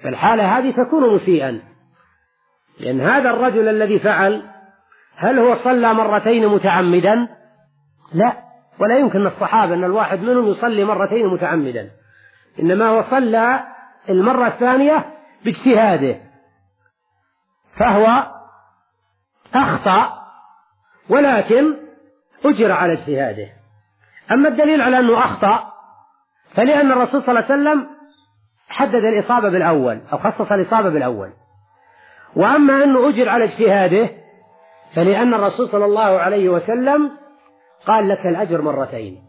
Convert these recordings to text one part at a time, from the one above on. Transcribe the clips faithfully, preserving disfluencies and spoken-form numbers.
فالحالة هذه تكون مسيئا، لأن هذا الرجل الذي فعل هل هو صلى مرتين متعمدا؟ لا، ولا يمكن الصحابة أن الواحد منهم يصلي مرتين متعمدا، إنما هو صلى المرة الثانية باجتهاده، فهو أخطأ ولكن أجر على اجتهاده. أما الدليل على أنه أخطأ فلأن الرسول صلى الله عليه وسلم حدد الإصابة بالأول أو خصص الإصابة بالأول، وأما أنه أجر على اجتهاده فلأن الرسول صلى الله عليه وسلم قال لك الأجر مرتين.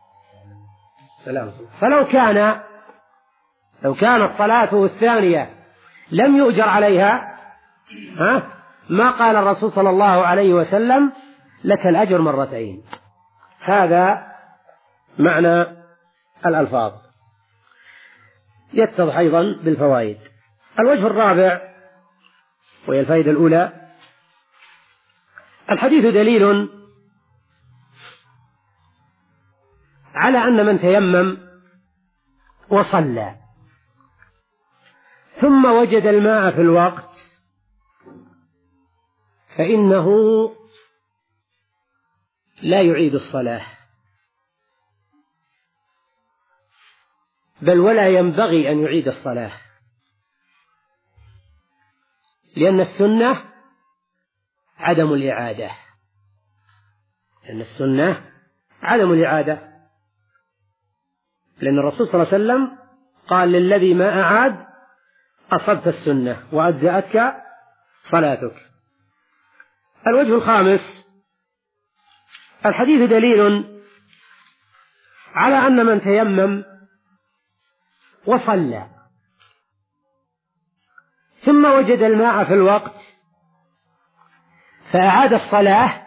فلو كان لو كانت صلاته الثانية لم يؤجر عليها ها ما قال الرسول صلى الله عليه وسلم لك الأجر مرتين. هذا معنى الألفاظ، يتضح أيضا بالفوائد. الوجه الرابع وهي الفائدة الأولى: الحديث دليل على أن من تيمم وصلى ثم وجد الماء في الوقت فإنه لا يعيد الصلاة، بل ولا ينبغي أن يعيد الصلاة، لأن السنة عدم الإعادة لأن السنة عدم الإعادة لأن الرسول صلى الله عليه وسلم قال للذي ما أعاد أصبت السنة وأجزأتك صلاتك. الوجه الخامس: الحديث دليل على أن من تيمم وصلى ثم وجد الماء في الوقت فأعاد الصلاة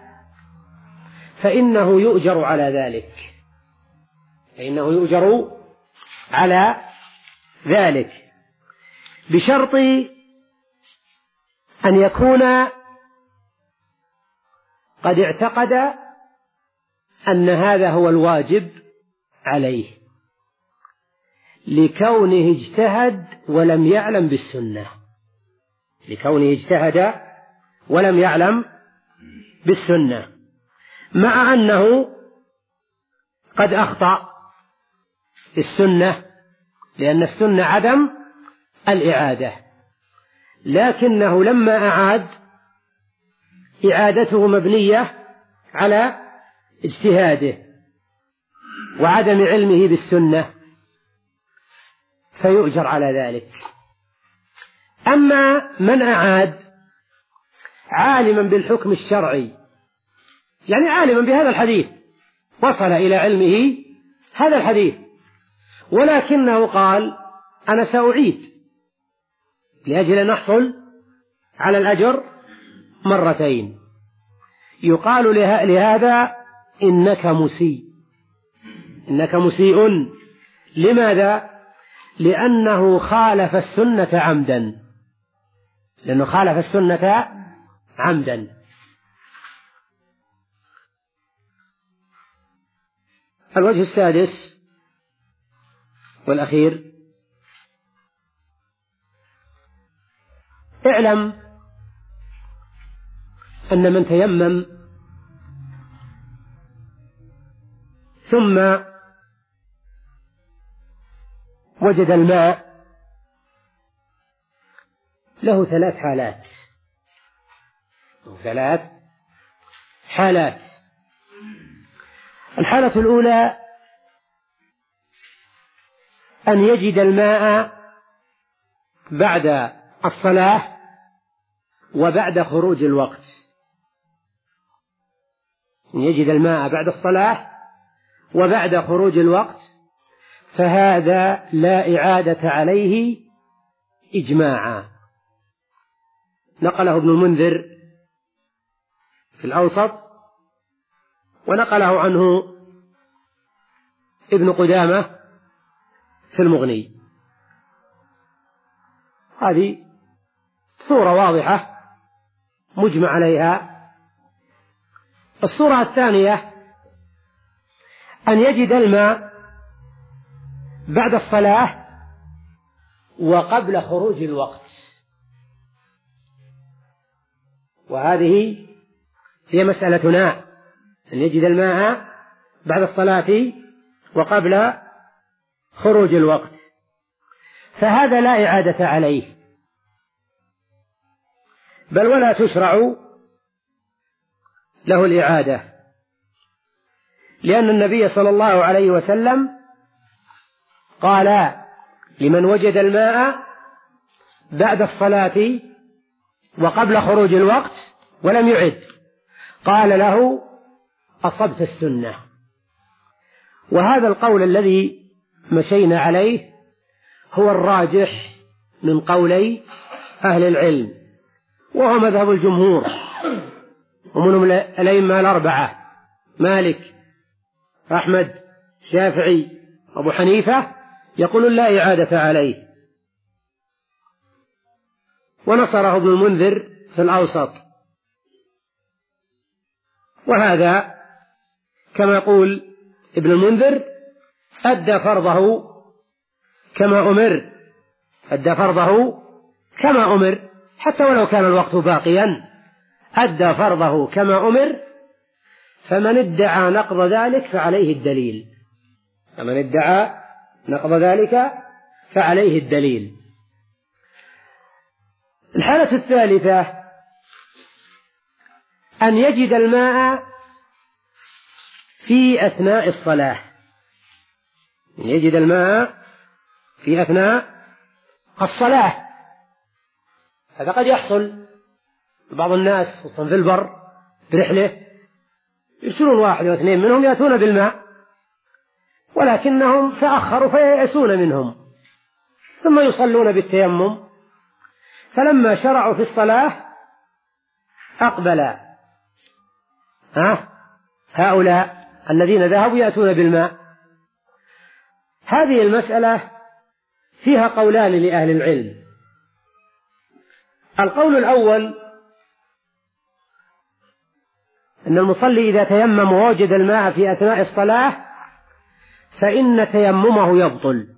فإنه يؤجر على ذلك فإنه يؤجر على ذلك بشرط أن يكون قد اعتقد أن هذا هو الواجب عليه، لكونه اجتهد ولم يعلم بالسنة لكونه اجتهد ولم يعلم بالسنة مع أنه قد أخطأ السنة، لأن السنة عدم الإعادة، لكنه لما أعاد إعادته مبنية على اجتهاده وعدم علمه بالسنة فيؤجر على ذلك. أما من أعاد عالما بالحكم الشرعي، يعني عالما بهذا الحديث، وصل إلى علمه هذا الحديث، ولكنه قال أنا سأعيد لأجل أن أحصل على الأجر مرتين، يقال لهذا إنك مسيء إنك مسيء لماذا؟ لأنه خالف السنة عمدا لأنه خالف السنة عمدا. الوجه السادس والأخير: اعلم أن من تيمم ثم وجد الماء له ثلاث حالات ثلاث حالات الحالة الأولى أن يجد الماء بعد الصلاة وبعد خروج الوقت أن يجد الماء بعد الصلاة وبعد خروج الوقت، فهذا لا إعادة عليه إجماعا. نقله ابن المنذر في الأوسط، ونقله عنه ابن قدامة في المغني. هذه صورة واضحة مجمع عليها. الصورة الثانية أن يجد الماء بعد الصلاة وقبل خروج الوقت. وهذه هي مسألتنا، أن يجد الماء بعد الصلاة وقبل خروج الوقت، فهذا لا إعادة عليه، بل ولا تشرع له الإعادة، لأن النبي صلى الله عليه وسلم قال لمن وجد الماء بعد الصلاة وقبل خروج الوقت ولم يعد، قال له أصبت السنة. وهذا القول الذي مشينا عليه هو الراجح من قولي أهل العلم، وهو مذهب الجمهور، ومنهم الأئمة الأربعة مالك أحمد شافعي أبو حنيفة، يقول لا إعادة عليه. ونصره ابن المنذر في الأوسط، وهذا كما يقول ابن المنذر أدى فرضه كما أمر، أدى فرضه كما أمر حتى ولو كان الوقت باقيا، أدى فرضه كما أمر. فمن ادعى نقض ذلك فعليه الدليل، فمن ادعى نقض ذلك فعليه الدليل. الحالة الثالثة أن يجد الماء في أثناء الصلاة، أن يجد الماء في أثناء الصلاة. هذا قد يحصل بعض الناس خصوصا في البر برحلة يرسلون واحد واثنين منهم يأتون بالماء، ولكنهم تأخروا فييأسون منهم، ثم يصلون بالتيمم، فلما شرعوا في الصلاة أقبل ها هؤلاء الذين ذهبوا يأتون بالماء. هذه المسألة فيها قولان لأهل العلم. القول الأول أن المصلي إذا تيمم ووجد الماء في أثناء الصلاة فإن تيممه يبطل،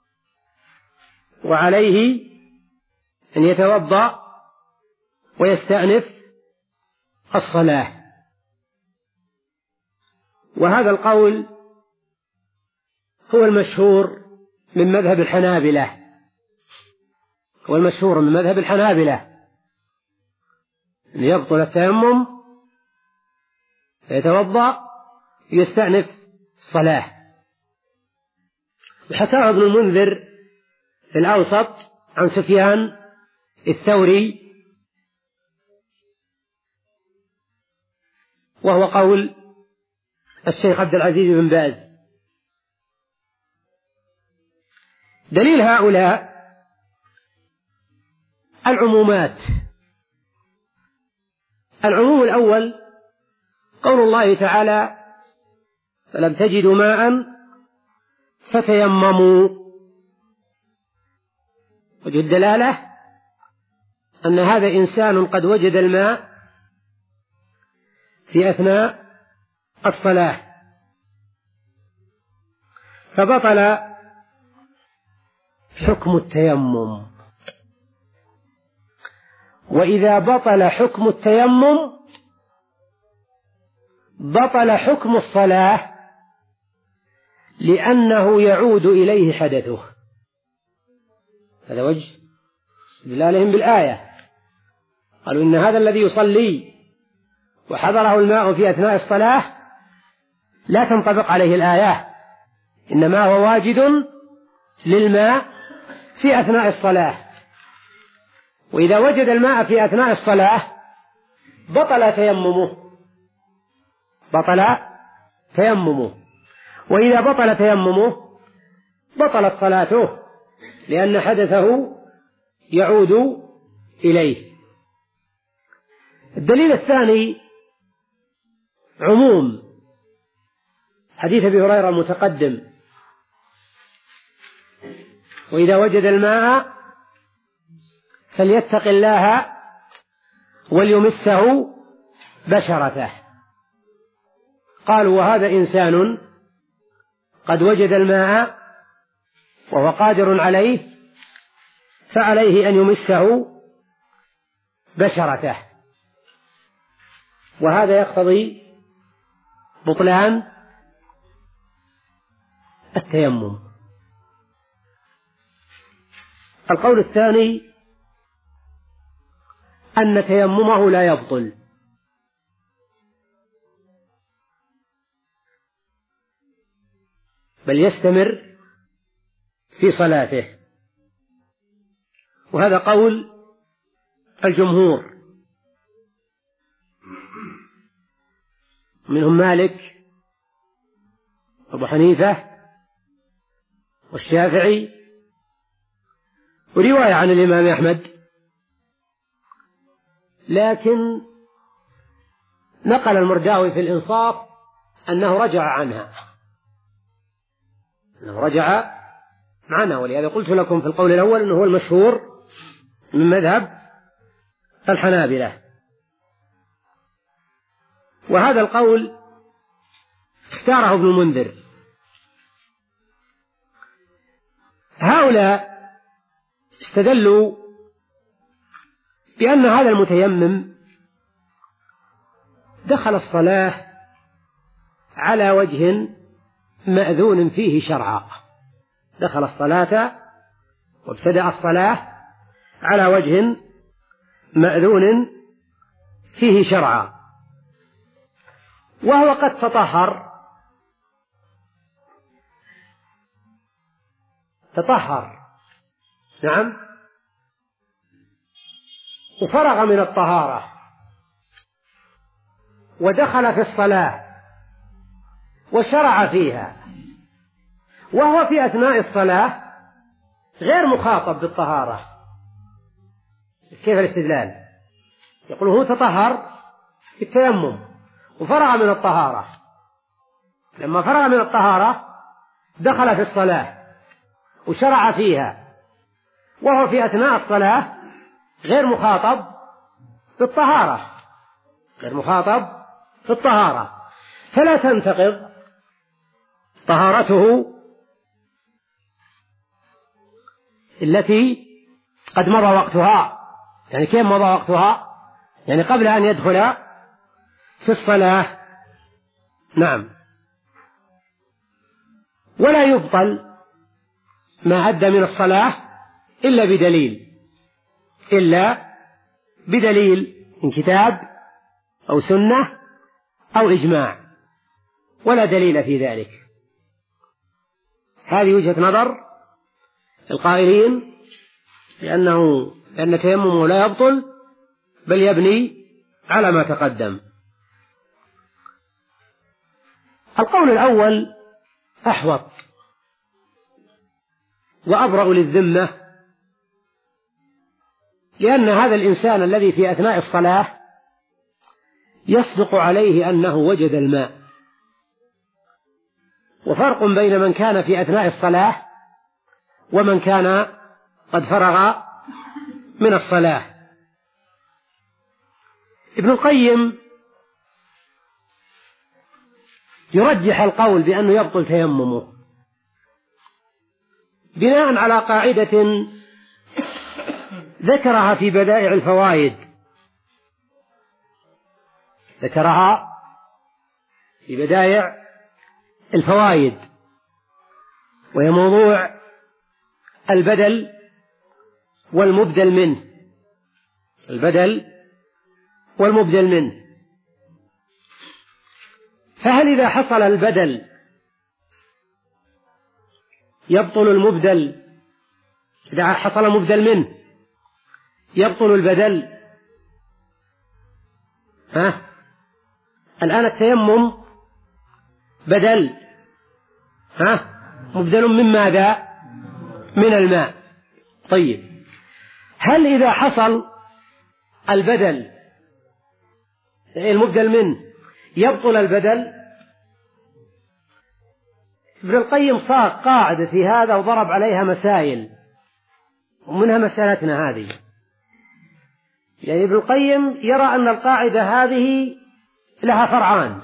وعليه أن يتوضأ ويستأنف الصلاة. وهذا القول هو المشهور من مذهب الحنابلة، هو المشهور من مذهب الحنابلة أن يبطل التيمم يتوضأ يستأنف الصلاة. وحكاه ابن المنذر في الأوسط عن سفيان الثوري، وهو قول الشيخ عبد العزيز بن باز. دليل هؤلاء العمومات. العموم الأول قول الله تعالى فلم تجدوا ماء فتيمموا، وجه الدلالة أن هذا إنسان قد وجد الماء في أثناء الصلاة فبطل حكم التيمم. وإذا بطل حكم التيمم بطل حكم الصلاة، لأنه يعود إليه حدثه. هذا وجه استدلالهم بالآية، قالوا إن هذا الذي يصلي وحضره الماء في أثناء الصلاة لا تنطبق عليه الآية، إنما هو واجد للماء في أثناء الصلاة. وإذا وجد الماء في أثناء الصلاة بطل تيممه، بطل تيممه. وإذا بطل تيممه بطلت صلاته، لأن حدثه يعود إليه. الدليل الثاني عموم حديث أبي هريرة المتقدم: وإذا وجد الماء فليتق الله وليمسه بشرته. قالوا وهذا إنسان قد وجد الماء وهو قادر عليه فعليه أن يمسه بشرته، وهذا يقتضي بطلان التيمم. القول الثاني أن تيممه لا يبطل، بل يستمر في صلاته، وهذا قول الجمهور، منهم مالك أبو حنيفة والشافعي، ورواية عن الإمام أحمد، لكن نقل المرداوي في الإنصاف أنه رجع عنها أنه رجع عنها ولهذا قلت لكم في القول الأول أنه هو المشهور من مذهب الحنابلة، وهذا القول اختاره ابن المنذر. هؤلاء استدلوا بأن هذا المتيمم دخل الصلاة على وجه مأذون فيه شرعا، دخل الصلاة وابتدأ الصلاة على وجه مأذون فيه شرعا، وهو قد تطهر تطهر نعم وفرغ من الطهارة ودخل في الصلاة وشرع فيها، وهو في أثناء الصلاة غير مخاطب بالطهارة. كيف الاستدلال؟ يقول هو تطهر بالتيمم وفرغ من الطهارة، لما فرغ من الطهارة دخل في الصلاة وشرع فيها، وهو في أثناء الصلاة غير مخاطب بالطهارة غير مخاطب بالطهارة فلا تنتقض طهارته التي قد مضى وقتها. يعني كيف مضى وقتها؟ يعني قبل أن يدخل في الصلاة. نعم. ولا يبطل ما أدى من الصلاة إلا بدليل إلا بدليل من كتاب أو سنة أو إجماع، ولا دليل في ذلك. هذه وجهة نظر القائلين لأنه لأن تيممه لا يبطل بل يبني على ما تقدم. القول الأول أحوط وأبرأ للذمة، لأن هذا الإنسان الذي في أثناء الصلاة يصدق عليه أنه وجد الماء، وفرق بين من كان في أثناء الصلاة ومن كان قد فرغ من الصلاة. ابن القيم يرجح القول بأنه يبطل تيممه بناء على قاعدة ذكرها في بدائع الفوائد ذكرها في بدائع الفوائد وهي موضوع البدل والمبدل منه البدل والمبدل منه. فهل إذا حصل البدل يبطل المبدل؟ إذا حصل مبدل منه يبطل البدل؟ ها؟ الآن التيمم بدل، ها؟ مبدل من ماذا؟ من الماء. طيب، هل إذا حصل البدل المبدل منه يبطل البدل؟ ابن القيم صاغ قاعدة في هذا وضرب عليها مسائل، ومنها مسألتنا هذه. يعني ابن القيم يرى أن القاعدة هذه لها فرعان،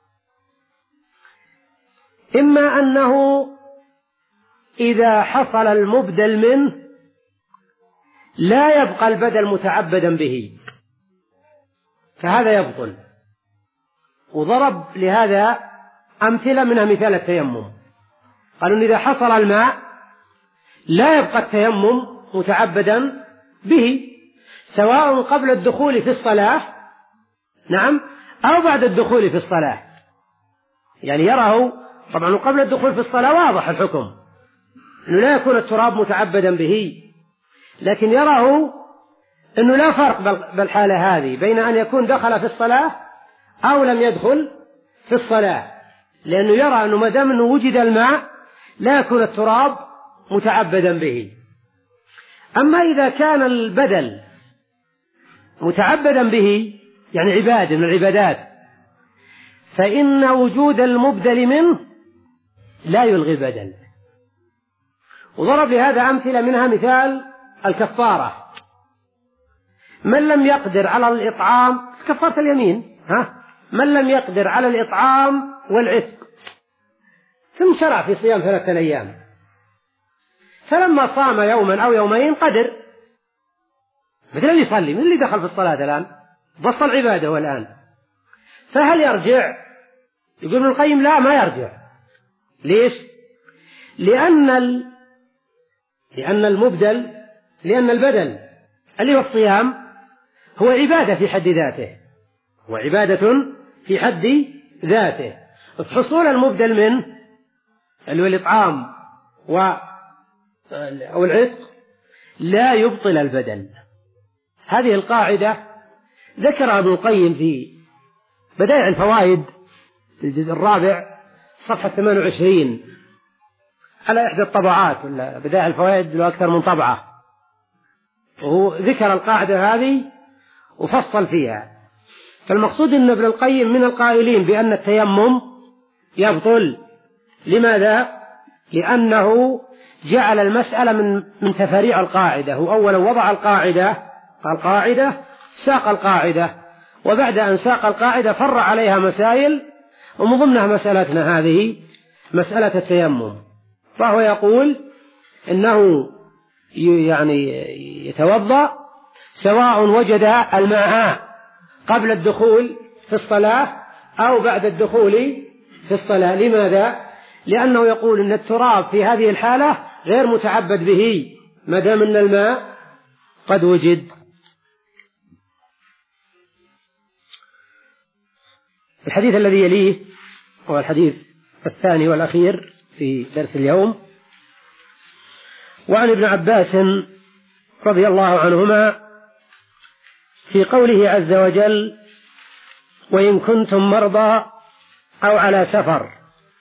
إما أنه إذا حصل المبدل منه لا يبقى البدل متعبدا به، فهذا يبطل. وضرب لهذا أمثلة، منها مثال التيمم. قالوا إن إذا حصل الماء لا يبقى التيمم متعبدا به، سواء قبل الدخول في الصلاة نعم أو بعد الدخول في الصلاة. يعني يراه طبعا قبل الدخول في الصلاة واضح الحكم أنه لا يكون التراب متعبدا به، لكن يراه أنه لا فرق بالحالة هذه بين أن يكون دخل في الصلاة أو لم يدخل في الصلاة، لأنه يرى أنه ما دام أنه وجد الماء لا يكون التراب متعبدا به. أما إذا كان البدل متعبدا به، يعني عبادة من العبادات، فإن وجود المبدل منه لا يلغي البدل. وضرب لهذا أمثلة، منها مثال الكفارة. من لم يقدر على الإطعام، كفارة اليمين، ها من لم يقدر على الإطعام والعتق ثم شرع في صيام ثلاثة أيام، فلما صام يوما أو يومين قدر، مثل اللي يصلي، من اللي دخل في الصلاة الآن بطل عباده الآن، فهل يرجع؟ يقول ابن القيم لا، ما يرجع. ليش؟ لأن ال... لأن المبدل لأن البدل اللي هو الصيام هو عبادة في حد ذاته، هو عبادة في حد ذاته. حصول المبدل منه اللي هو الإطعام و... أو العتق لا يبطل البدل. هذه القاعدة ذكرها ابن القيم في بدائع الفوائد في الجزء الرابع صفحة ثمانية وعشرين على إحدى الطبعات، ولا بدائع الفوائد له أكثر من طبعة، وهو ذكر القاعدة هذه وفصل فيها. فالمقصود أن ابن القيم من القائلين بأن التيمم يبطل. لماذا؟ لأنه جعل المسألة من من تفاريع القاعدة. هو أولا وضع القاعدة، قال قاعدة، ساق القاعدة، وبعد أن ساق القاعدة فرع عليها مسائل، ومن ضمنها مسألتنا هذه مسألة التيمم. فهو يقول إنه يعني يتوضأ سواء وجد الماء قبل الدخول في الصلاة أو بعد الدخول في الصلاة. لماذا؟ لأنه يقول إن التراب في هذه الحالة غير متعبد به ما دام أن الماء قد وجد. الحديث الذي يليه هو الحديث الثاني والأخير في درس اليوم، وعن ابن عباس رضي الله عنهما في قوله عز وجل: وإن كنتم مرضى أو على سفر.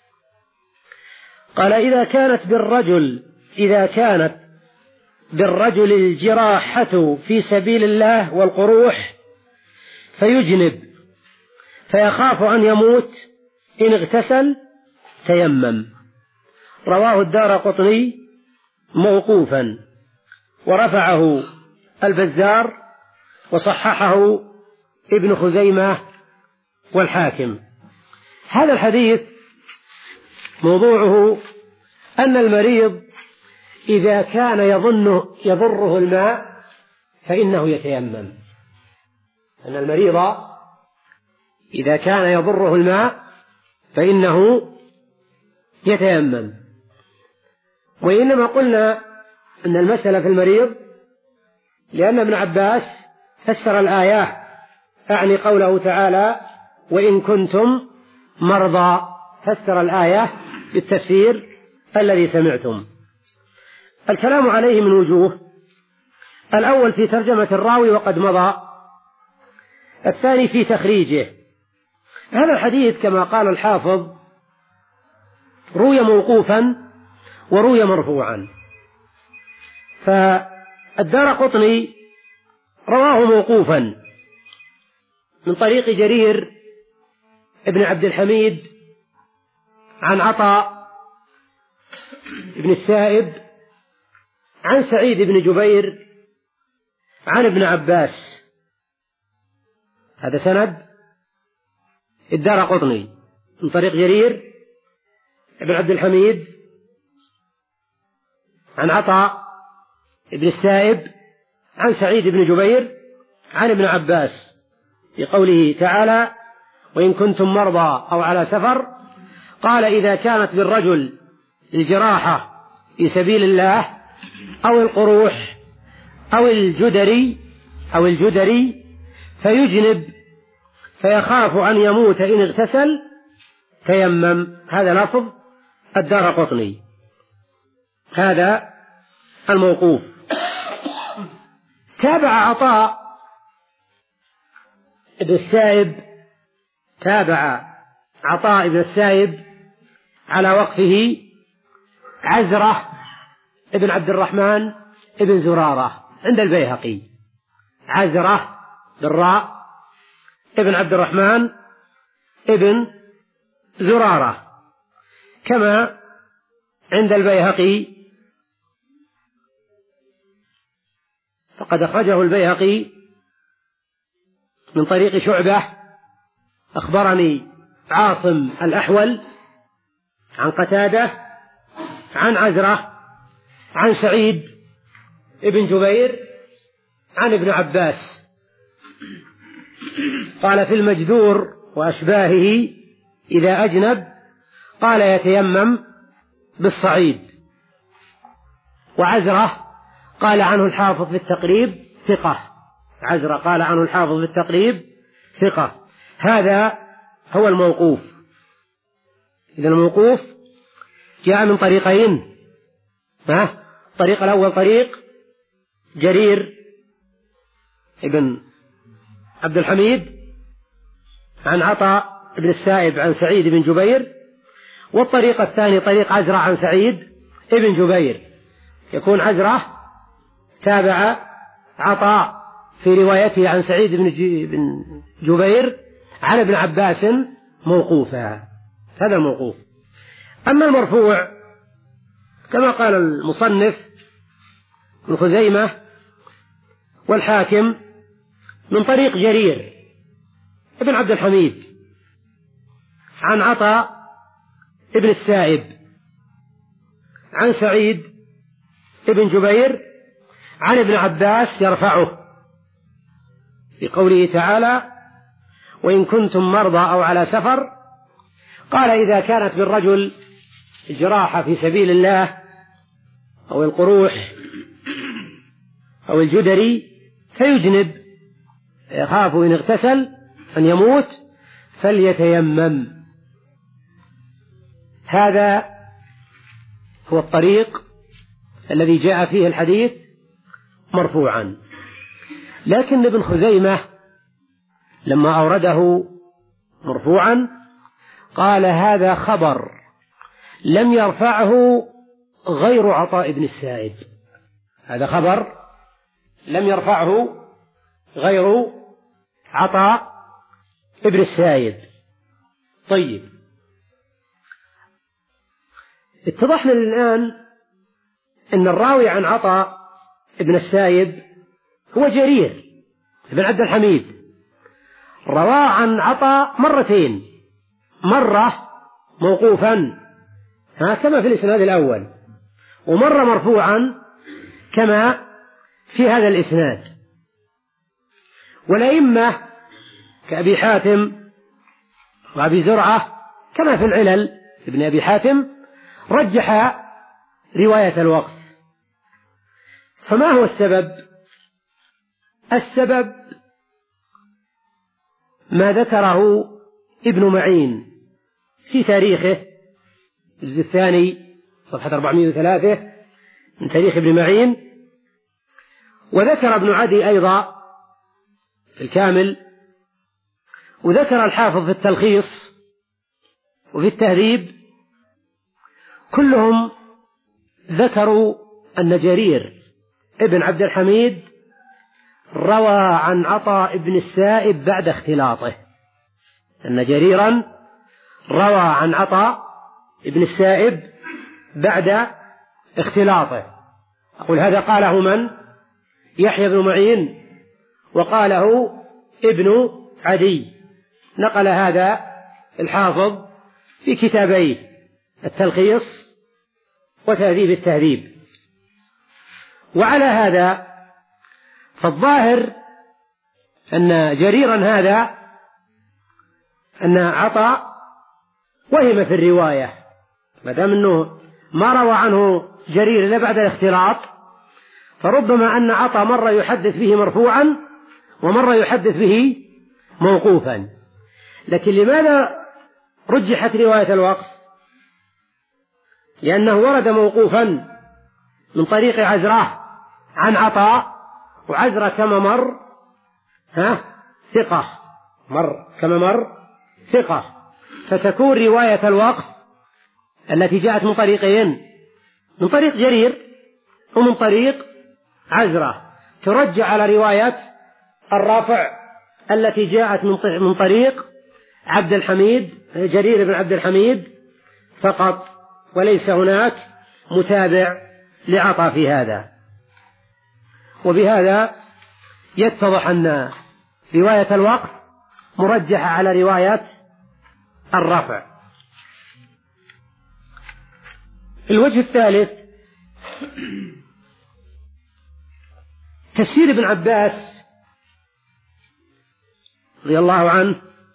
قال: إذا كانت بالرجل إذا كانت بالرجل الجراحة في سبيل الله والقروح فيجنب فيخاف أن يموت إن اغتسل تيمم. رواه الدارقطني موقوفا، ورفعه البزار، وصححه ابن خزيمة والحاكم. هذا الحديث موضوعه أن المريض إذا كان يظن يضره الماء فإنه يتيمم. أن المريض إذا كان يضره الماء فإنه يتيمم. وإنما قلنا أن المسألة في المريض لأن ابن عباس فسر الآية، أعني قوله تعالى: وإن كنتم مرضى، فسر الآية بالتفسير الذي سمعتم. الكلام عليه من وجوه: الأول في ترجمة الراوي وقد مضى، الثاني في تخريجه. هذا الحديث كما قال الحافظ روي موقوفا وروي مرفوعا، فالدارقطني رواه موقوفا من طريق جرير ابن عبد الحميد عن عطاء ابن السائب عن سعيد بن جبير عن ابن عباس. هذا سند الدارقطني من طريق جرير ابن عبد الحميد عن عطاء ابن السائب عن سعيد بن جبير عن ابن عباس في قوله تعالى: وإن كنتم مرضى أو على سفر، قال: إذا كانت بالرجل الجراحة في سبيل الله أو القروح أو الجدري أو الجدري فيجنب فيخاف أن يموت إن اغتسل تيمم. هذا لفظ الدارقطني. هذا الموقوف. تابع عطاء ابن السائب تابع عطاء ابن السائب على وقفه عزرة ابن عبد الرحمن ابن زرارة عند البيهقي. عزرة بالراء ابن عبد الرحمن ابن زرارة كما عند البيهقي، فقد أخرجه البيهقي من طريق شعبة: أخبرني عاصم الأحول عن قتادة عن عزرة عن سعيد ابن جبير عن ابن عباس قال: في المجذور وأشباهه إذا أجنب قال يتيمم بالصعيد. وعزرة قال عنه الحافظ في التقريب ثقة. عزرة قال عنه الحافظ في التقريب ثقة. هذا هو الموقوف. إذا الموقوف جاء من طريقين. ها؟ الطريق الأول طريق جرير ابن عبد الحميد عن عطاء بن السائب عن سعيد بن جبير، والطريق الثاني طريق عزرة عن سعيد ابن جبير. يكون عزرة تابع عطاء في روايته عن سعيد بن جبير عن ابن عباس موقوفا. هذا الموقوف. أما المرفوع كما قال المصنف ابن خزيمة والحاكم من طريق جرير ابن عبد الحميد عن عطاء ابن السائب عن سعيد ابن جبير عن ابن عباس يرفعه في قوله تعالى: وإن كنتم مرضى أو على سفر، قال: إذا كانت بالرجل جراحة في سبيل الله أو القروح أو الجدري فيجنب يخاف إن اغتسل أن يموت فليتيمم. هذا هو الطريق الذي جاء فيه الحديث مرفوعا. لكن ابن خزيمة لما أورده مرفوعا قال: هذا خبر لم يرفعه غير عطاء بن السائب. هذا خبر لم يرفعه غير عطاء ابن السائب. طيب، اتضح لنا الآن أن الراوي عن عطاء ابن السائب هو جرير ابن عبد الحميد، روى عن عطاء مرتين، مرة موقوفا كما في الإسناد الأول، ومرة مرفوعا كما في هذا الإسناد. والأئمة كأبي حاتم وأبي زرعة كما في العلل ابن أبي حاتم رجح رواية الوقف. فما هو السبب؟ السبب ما ذكره ابن معين في تاريخه الجزء الثاني صفحة أربعمائة وثلاثة من تاريخ ابن معين، وذكر ابن عدي أيضا في الكامل، وذكر الحافظ في التلخيص وفي التهذيب، كلهم ذكروا أن جرير ابن عبد الحميد روى عن عطاء ابن السائب بعد اختلاطه، أن جريرا روى عن عطاء ابن السائب بعد اختلاطه. أقول هذا قاله من؟ يحيى بن معين، وقاله ابن عدي، نقل هذا الحافظ في كتابيه التلخيص وتهذيب التهذيب. وعلى هذا فالظاهر أن جريرا هذا أن عطاء وهم في الرواية، ما دام أنه ما روى عنه جرير إلا بعد الاختلاط، فربما أن عطاء مرة يحدث به مرفوعا ومرة يحدث به موقوفا. لكن لماذا رجحت رواية الوقف؟ لأنه ورد موقوفا من طريق عزرة عن عطاء، وعزرة كما مر ها ثقة، مر كما مر ثقة، فتكون رواية الوقف التي جاءت من طريقين، من طريق جرير ومن طريق عزرة، ترجع على رواية الرافع التي جاءت من طريق عبد الحميد جرير بن عبد الحميد فقط، وليس هناك متابع لعطاء في هذا. وبهذا يتضح أن رواية الوقف مرجحة على رواية الرفع. الوجه الثالث تفسير ابن عباس رضي الله عنه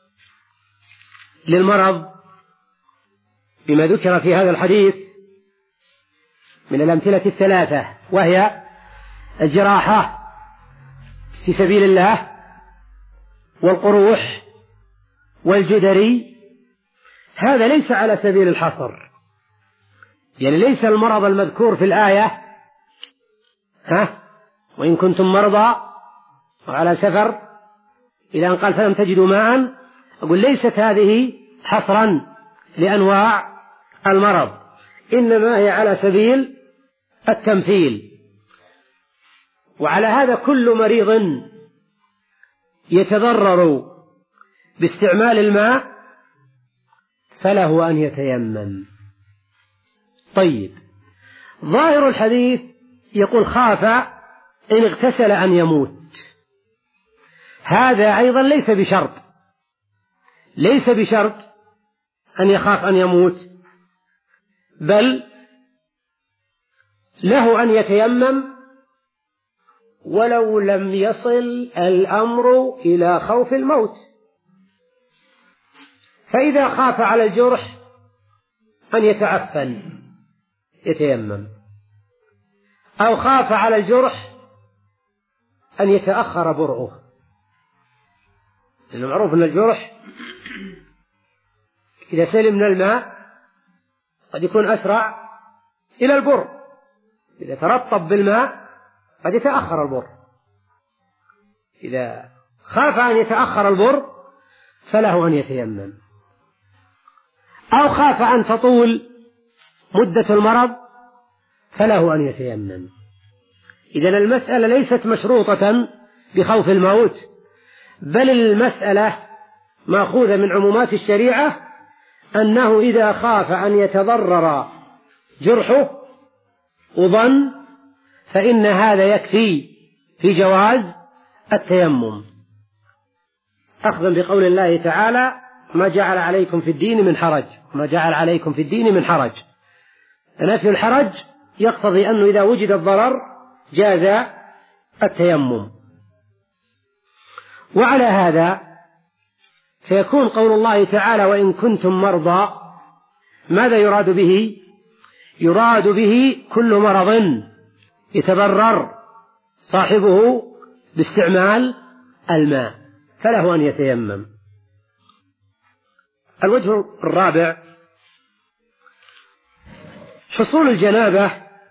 للمرض بما ذكر في هذا الحديث من الأمثلة الثلاثة، وهي الجراحة في سبيل الله، والقروح، والجدري. هذا ليس على سبيل الحصر، يعني ليس المرض المذكور في الآية ها وإن كنتم مرضى وعلى سفر إلى أن قال فلم تجدوا ماء، أقول ليست هذه حصرا لأنواع المرض، إنما هي على سبيل التمثيل. وعلى هذا كل مريض يتضرر باستعمال الماء فله أن يتيمم. طيب، ظاهر الحديث يقول خاف إن اغتسل أن يموت، هذا أيضا ليس بشرط، ليس بشرط أن يخاف أن يموت، بل له أن يتيمم ولو لم يصل الأمر إلى خوف الموت. فإذا خاف على الجرح أن يتعفن يتيمم، أو خاف على الجرح أن يتأخر برؤه، لأنه معروف أن الجرح إذا سلم من الماء قد يكون أسرع إلى البر، إذا ترطب بالماء قد يتأخر البر. إذا خاف أن يتأخر البر فله أن يتيمم، أو خاف أن تطول مدة المرض فله أن يتيمم. إذن المسألة ليست مشروطة بخوف الموت، بل المسألة مأخوذة من عمومات الشريعة، أنه إذا خاف أن يتضرر جرحه وظن فإن هذا يكفي في جواز التيمم، أخذا بقول الله تعالى ما جعل عليكم في الدين من حرج، ما جعل عليكم في الدين من حرج. نفي الحرج يقتضي أنه إذا وجد الضرر جاز التيمم. وعلى هذا فيكون قول الله تعالى وإن كنتم مرضى، ماذا يراد به؟ يراد به كل مرض يتضرر صاحبه باستعمال الماء فله أن يتيمم. الوجه الرابع حصول الجنابة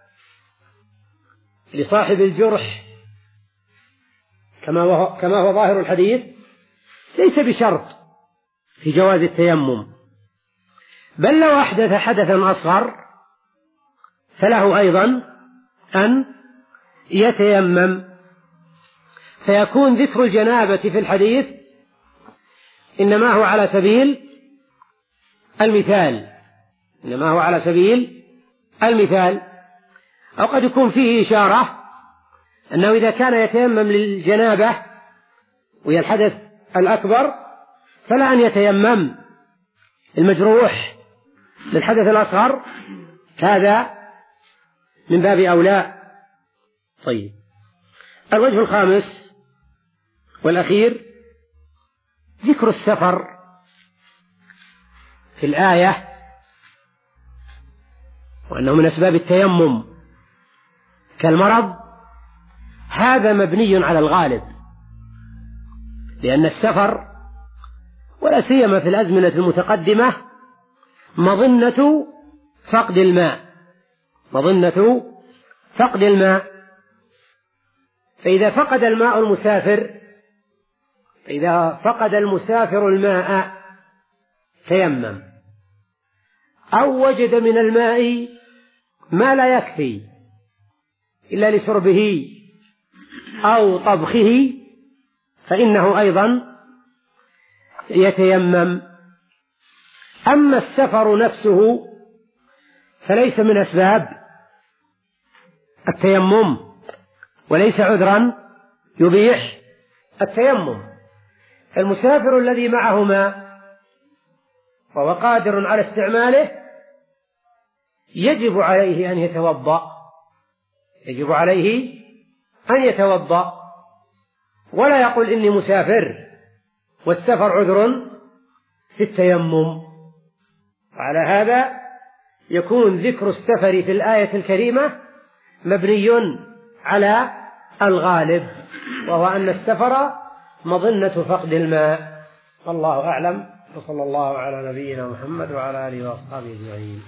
لصاحب الجرح كما هو, كما هو ظاهر الحديث ليس بشرط في جواز التيمم، بل لو أحدث حدثا أصغر فله أيضا أن يتيمم. فيكون ذكر الجنابة في الحديث إنما هو على سبيل المثال، إنما هو على سبيل المثال، أو قد يكون فيه إشارة أنه إذا كان يتيمم للجنابة وهي الحدث الأكبر فلا أن يتيمم المجروح للحدث الأصغر، هذا من باب أولى. طيب، الوجه الخامس والأخير ذكر السفر في الآية وأنه من أسباب التيمم كالمرض، هذا مبني على الغالب، لأن السفر ولا سيما في الأزمنة المتقدمة مظنة فقد الماء مظنة فقد الماء فإذا فقد الماء المسافر فإذا فقد المسافر الماء تيمم، أو وجد من الماء ما لا يكفي إلا لشربه أو طبخه فإنه أيضا يتيمم. أما السفر نفسه فليس من أسباب التيمم وليس عذرا يبيح التيمم. المسافر الذي معه ماء وهو قادر على استعماله يجب عليه أن يتوضأ يجب عليه أن يتوضأ ولا يقول إني مسافر والسفر عذر في التيمم. وعلى هذا يكون ذكر السفر في الآية الكريمة مبني على الغالب، وهو أن السفر مظنة فقد الماء. والله أعلم، وصلى الله على نبينا محمد وعلى آله وأصحابه أجمعين.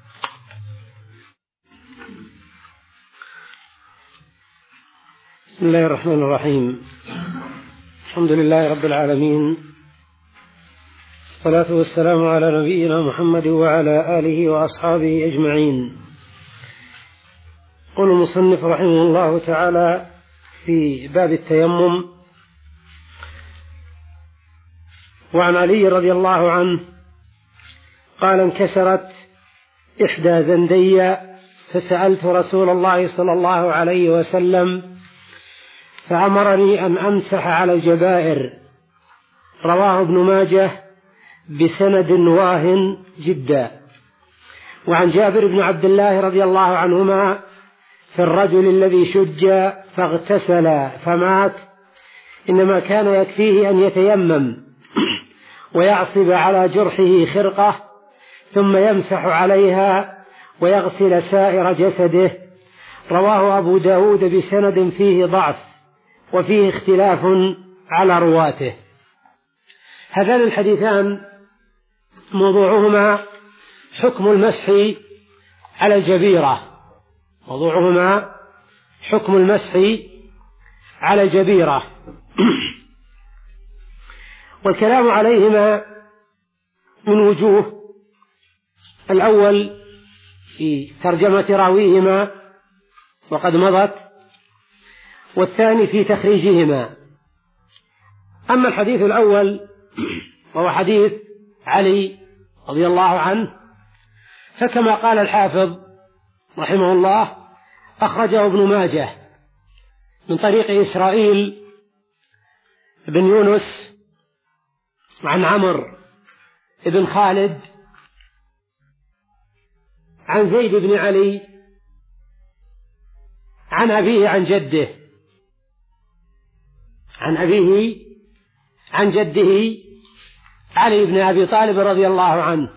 بسم الله الرحمن الرحيم. الحمد لله رب العالمين، الصلاة والسلام على نبينا محمد وعلى آله وأصحابه أجمعين. يقول المصنف رحمه الله تعالى في باب التيمم: وعن علي رضي الله عنه قال: انكسرت إحدى زندي فسألت رسول الله صلى الله عليه وسلم فأمرني أن أمسح على الجبائر. رواه ابن ماجه بسند واه جدا. وعن جابر بن عبد الله رضي الله عنهما في الرجل الذي شج فاغتسل فمات إنما كان يكفيه أن يتيمم ويعصب على جرحه خرقة ثم يمسح عليها ويغسل سائر جسده. رواه أبو داود بسند فيه ضعف وفيه اختلاف على رواته. هذان الحديثان موضوعهما حكم المسح على الجبيرة موضوعهما حكم المسح على الجبيرة والكلام عليهما من وجوه: الأول في ترجمة راويهما وقد مضت، والثاني في تخريجهما. أما الحديث الأول وهو حديث علي رضي الله عنه فكما قال الحافظ رحمه الله أخرجه ابن ماجه من طريق إسرائيل بن يونس عن عمرو بن خالد عن زيد بن علي عن أبيه عن جده عن أبيه عن جده علي بن أبي طالب رضي الله عنه.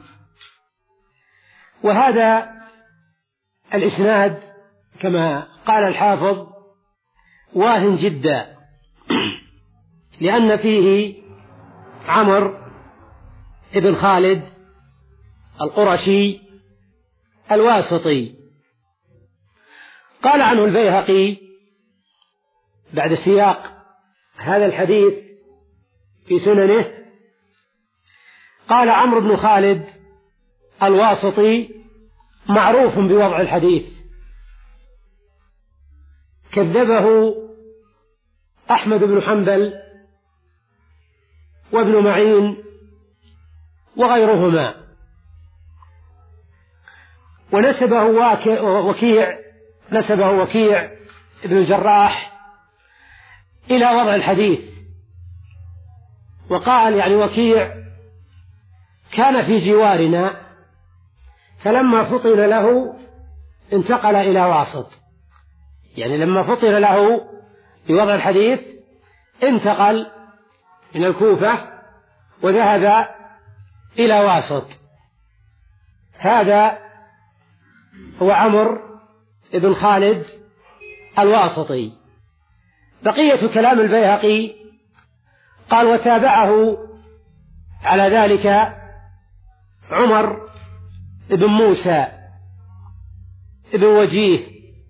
وهذا الإسناد كما قال الحافظ واه جدا، لأن فيه عمرو بن خالد القرشي الواسطي. قال عنه البيهقي بعد سياق هذا الحديث في سننه، قال عمرو بن خالد الواسطي معروف بوضع الحديث، كذبه أحمد بن حنبل وابن معين وغيرهما. ونسبه وكيع نسبه وكيع ابن الجراح إلى وضع الحديث، وقال يعني وكيع كان في جوارنا فلما فطن له انتقل إلى واسط، يعني لما فطن له في وضع الحديث انتقل من الكوفة وذهب إلى واسط. هذا هو عمرو بن خالد الواسطي. بقية كلام البيهقي قال: وتابعه على ذلك عمر بن موسى بن وجيه،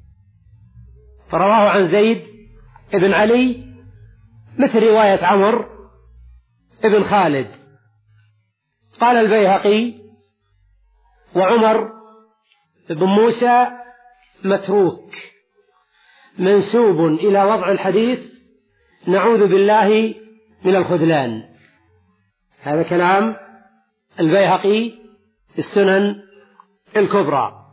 فرواه عن زيد بن علي مثل رواية عمرو بن خالد. قال البيهقي: وعمر بن موسى متروك منسوب إلى وضع الحديث، نعوذ بالله من الخذلان. هذا كلام البيهقي في السنن الكبرى.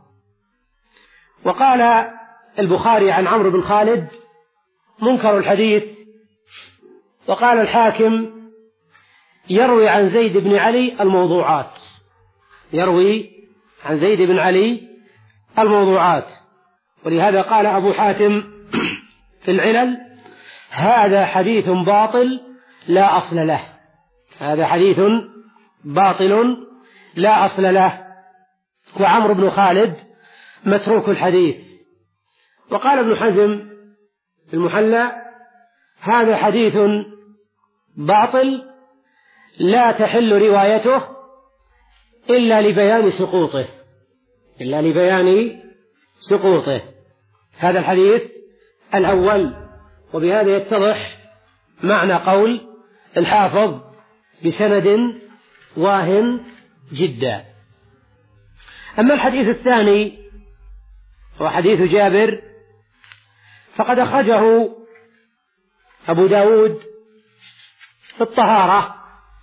وقال البخاري عن عمرو بن خالد منكر الحديث. وقال الحاكم: يروي عن زيد بن علي الموضوعات، يروي عن زيد بن علي الموضوعات. ولهذا قال أبو حاتم في العلل: هذا حديث باطل لا أصل له، هذا حديث باطل لا أصل له. وعمرو بن خالد متروك الحديث. وقال ابن حزم في المحلى: هذا حديث باطل لا تحل روايته إلا لبيان سقوطه، إلا لبيان سقوطه. هذا الحديث الأول. وبهذا يتضح معنى قول الحافظ: بسند واهن جدا. أما الحديث الثاني هو حديث جابر، فقد أخرجه أبو داود في الطهارة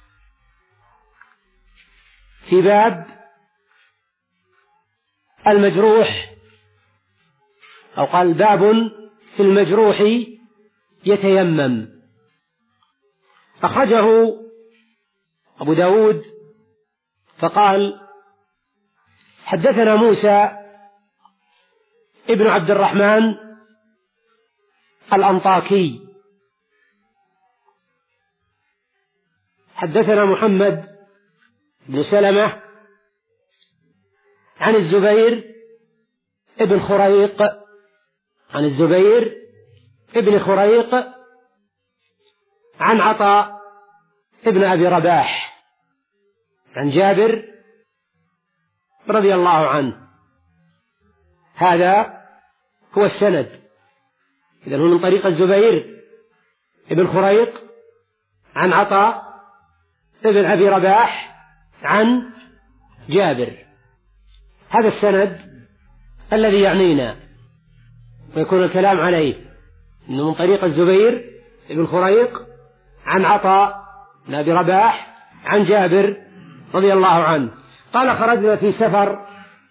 في باب المجروح، أو قال باب في المجروح يتيمم. أخرجه أبو داود فقال: حدثنا موسى ابن عبد الرحمن الأنطاكي، حدثنا محمد بن سلمة عن الزبير ابن خريق، عن الزبير ابن خريق عن عطاء ابن أبي رباح عن جابر رضي الله عنه. هذا هو السند. إذن هو من طريق الزبير ابن خريق عن عطاء ابن أبي رباح عن جابر. هذا السند الذي يعنينا ويكون الكلام عليه، إنه من طريق الزبير ابن خريق عن عطاء بن أبي رباح عن جابر رضي الله عنه قال: خرجنا في سفر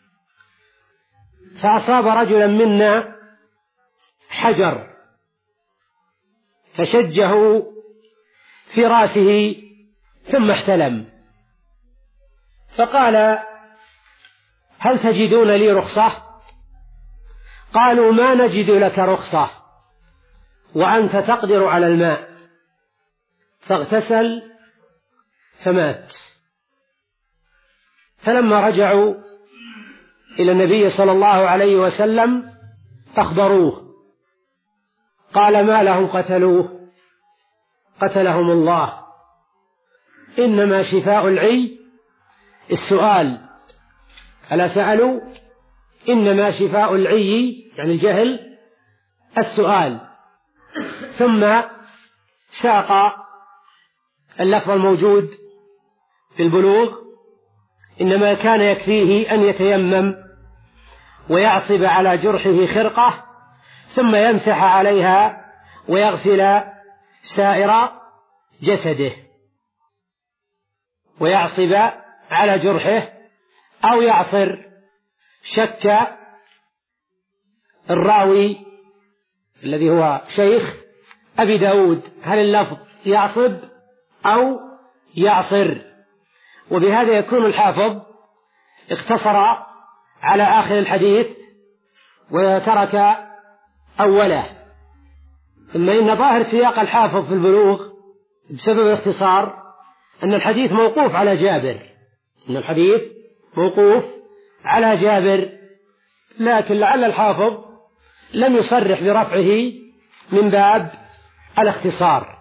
فأصاب رجلا منا حجر فشجه في رأسه ثم احتلم، فقال: هل تجدون لي رخصة؟ قالوا: ما نجد لك رخصة وأنت تقدر على الماء. فاغتسل فمات. فلما رجعوا إلى النبي صلى الله عليه وسلم أخبروه، قال: ما لهم قتلوه؟ قتلهم الله. إنما شفاء العي السؤال. ألا سألوا؟ إنما شفاء العي يعني الجهل السؤال. ثم ساق اللفظ الموجود في البلوغ: إنما كان يكفيه أن يتيمم ويعصب على جرحه خرقة ثم يمسح عليها ويغسل سائر جسده، ويعصب على جرحه أو يعصر. شك الراوي الذي هو شيخ أبي داود هل اللفظ يعصب أو يعصر، وبهذا يكون الحافظ اقتصر على آخر الحديث وترك أوله. ثم إن ظاهر سياق الحافظ في البلوغ بسبب الاختصار أن الحديث موقوف على جابر، أن الحديث موقوف على جابر، لكن لعل الحافظ لم يصرح برفعه من باب الاختصار.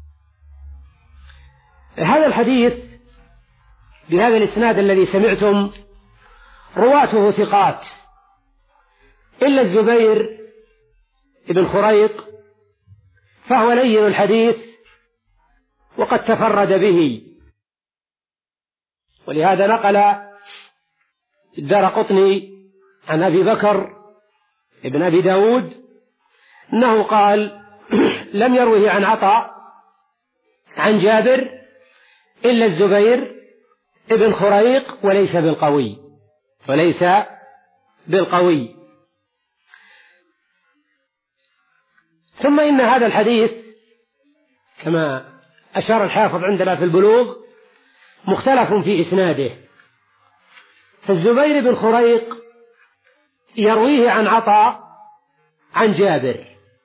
هذا الحديث بهذا الإسناد الذي سمعتم رواته ثقات إلا الزبير بن خريق فهو لين الحديث وقد تفرد به، ولهذا نقل الدارقطني عن أبي بكر ابن أبي داود أنه قال لم يروه عن عطاء عن جابر إلا الزبير ابن خريق وليس بالقوي وليس بالقوي. ثم إن هذا الحديث كما أشار الحافظ عندنا في البلوغ مختلف في إسناده، فالزبير بن خريق يرويه عن عطاء عن جابر،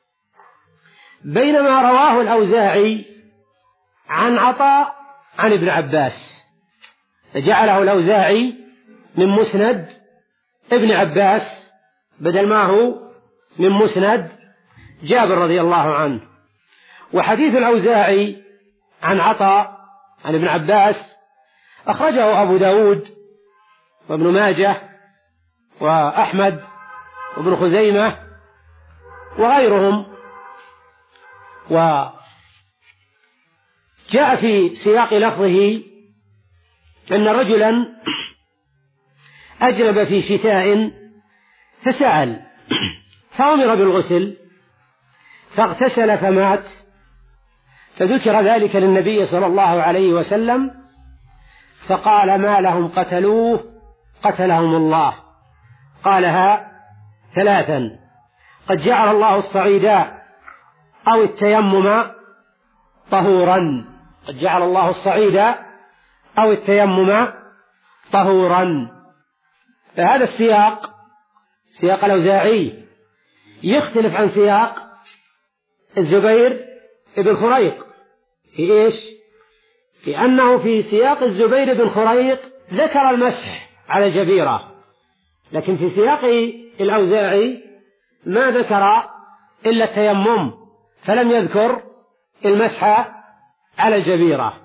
بينما رواه الأوزاعي عن عطاء عن ابن عباس، فجعله الأوزاعي من مسند ابن عباس بدل ما هو من مسند جابر رضي الله عنه. وحديث الأوزاعي عن عطاء عن ابن عباس أخرجه أبو داود وابن ماجه وأحمد وابن خزيمة وغيرهم، وجاء في سياق لفظه أن رجلا أجنب في شتاء فسأل فأمر بالغسل فاغتسل فمات، فذكر ذلك للنبي صلى الله عليه وسلم فقال ما لهم قتلوه قتلهم الله. قالها ثلاثا: قد جعل الله الصعيد أو التيمم طهورا، قد جعل الله الصعيد أو التيمم طهورا. فهذا السياق سياق الأوزاعي يختلف عن سياق الزبير بن خريق في إيش؟ في أنه في سياق الزبير بن خريق ذكر المسح على الجبيرة، لكن في سياق الأوزاعي ما ذكر إلا التيمم فلم يذكر المسح على الجبيرة.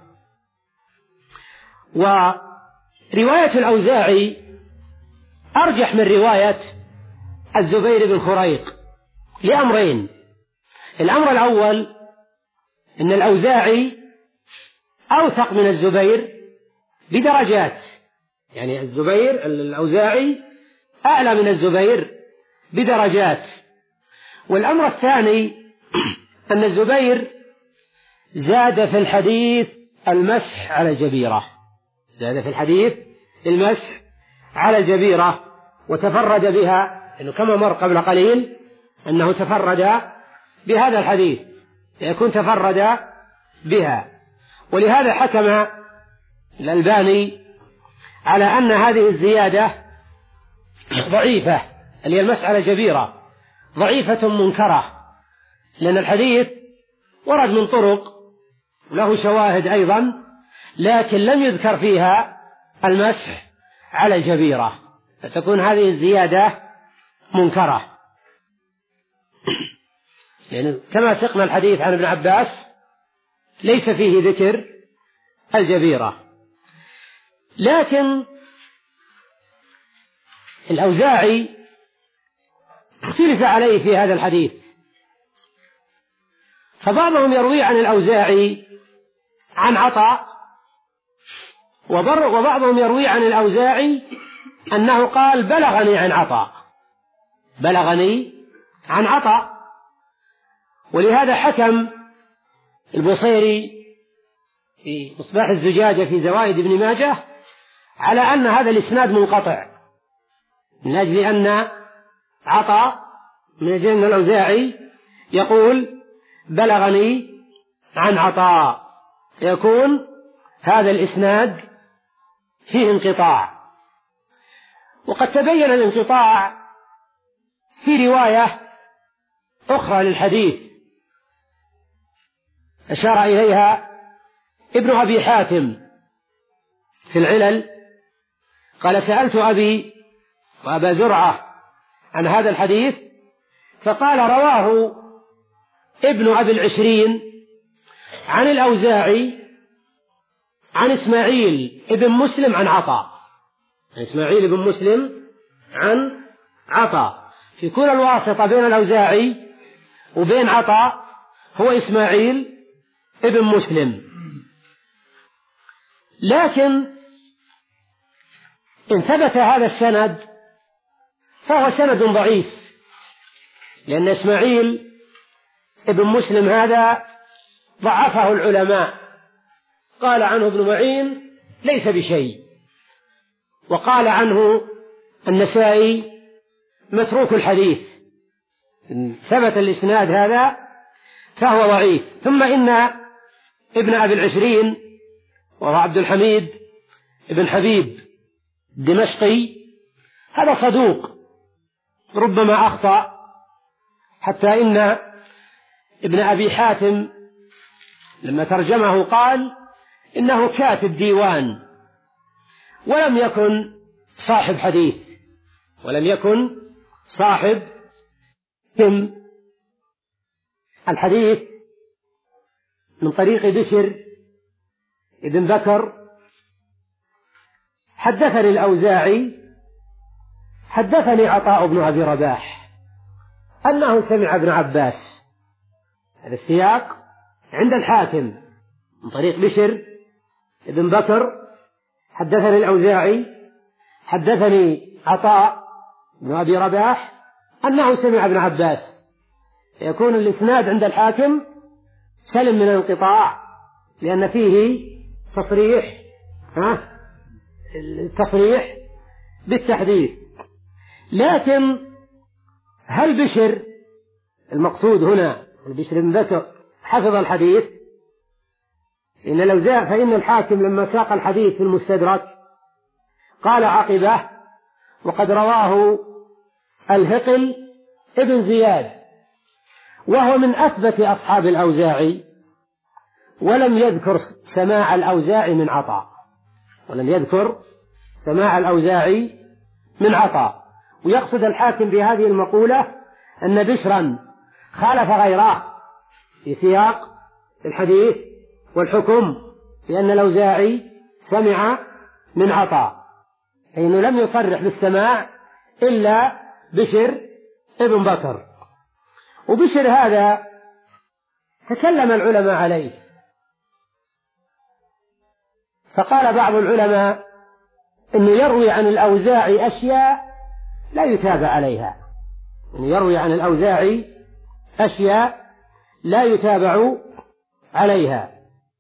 ورواية الأوزاعي أرجح من رواية الزبير بن خريق لأمرين: الأمر الأول أن الأوزاعي أوثق من الزبير بدرجات، يعني الزبير الأوزاعي أعلى من الزبير بدرجات. والأمر الثاني أن الزبير زاد في الحديث المسح على الجبيرة، زاد في الحديث المسح على الجبيرة وتفرد بها، لأنه كما مر قبل قليل أنه تفرد بهذا الحديث يكون تفرد بها. ولهذا حكم الألباني على أن هذه الزيادة ضعيفة، اللي هي المسح على الجبيرة ضعيفة منكرة، لأن الحديث ورد من طرق له شواهد أيضا، لكن لم يذكر فيها المسح على الجبيرة، فتكون هذه الزيادة منكرة. يعني كما سقنا الحديث عن ابن عباس ليس فيه ذكر الجبيرة. لكن الأوزاعي اختلف عليه في هذا الحديث، فبعضهم يروي عن الأوزاعي عن عطاء، وبعضهم يروي عن الأوزاعي أنه قال بلغني عن عطاء، بلغني عن عطاء. ولهذا حكم البصيري في مصباح الزجاجة في زوائد ابن ماجه على أن هذا الإسناد منقطع، من أجل أن عطاء من أجل أن الأوزاعي يقول بلغني عن عطاء، يكون هذا الإسناد فيه انقطاع. وقد تبين الانقطاع في رواية أخرى للحديث أشار إليها ابن أبي حاتم في العلل، قال: سألت أبي وأبا زرعة عن هذا الحديث، فقال: رواه ابن أبي العشرين عن الأوزاعي عن إسماعيل ابن مسلم عن عطاء. إسماعيل ابن مسلم عن عطاء، في كل الواسطة بين الأوزاعي وبين عطاء هو إسماعيل ابن مسلم. لكن إن ثبت هذا السند فهو سند ضعيف، لأن إسماعيل ابن مسلم هذا ضعفه العلماء، قال عنه ابن معين ليس بشيء، وقال عنه النسائي متروك الحديث. إن ثبت الإسناد هذا فهو ضعيف. ثم إن ابن أبي العشرين وهو عبد الحميد ابن حبيب الدمشقي هذا صدوق ربما أخطأ، حتى إن ابن أبي حاتم لما ترجمه قال إنه كاتب ديوان ولم يكن صاحب حديث، ولم يكن صاحب كم الحديث من طريق بشر ابن بكر: حدثني الأوزاعي حدثني عطاء بن أبي رباح أنه سمع ابن عباس. هذا السياق عند الحاكم من طريق بشر ابن بكر: حدثني الأوزاعي حدثني عطاء بن أبي رباح أنه سمع ابن عباس. يكون الإسناد عند الحاكم سلم من الانقطاع، لأن فيه تصريح ها التصريح بالتحديث. لكن هل بشر المقصود هنا بشر بن بكر حفظ الحديث؟ إن لو زاد فإن الحاكم لما ساق الحديث في المستدرك قال عقبه: وقد رواه الهقل ابن زياد وهو من أثبت أصحاب الأوزاعي، ولم يذكر سماع الأوزاعي من عطاء، ولم يذكر سماع الأوزاعي من عطاء. ويقصد الحاكم بهذه المقولة أن بشرا خالف غيره في سياق الحديث والحكم، لأن الأوزاعي سمع من عطاء، إنه لم يصرح بالسماع إلا بشر ابن بكر. وبشر هذا تكلم العلماء عليه، فقال بعض العلماء إنه يروي عن الأوزاعي أشياء لا يتابع عليها، إنه يروي عن الأوزاعي أشياء لا يتابع عليها.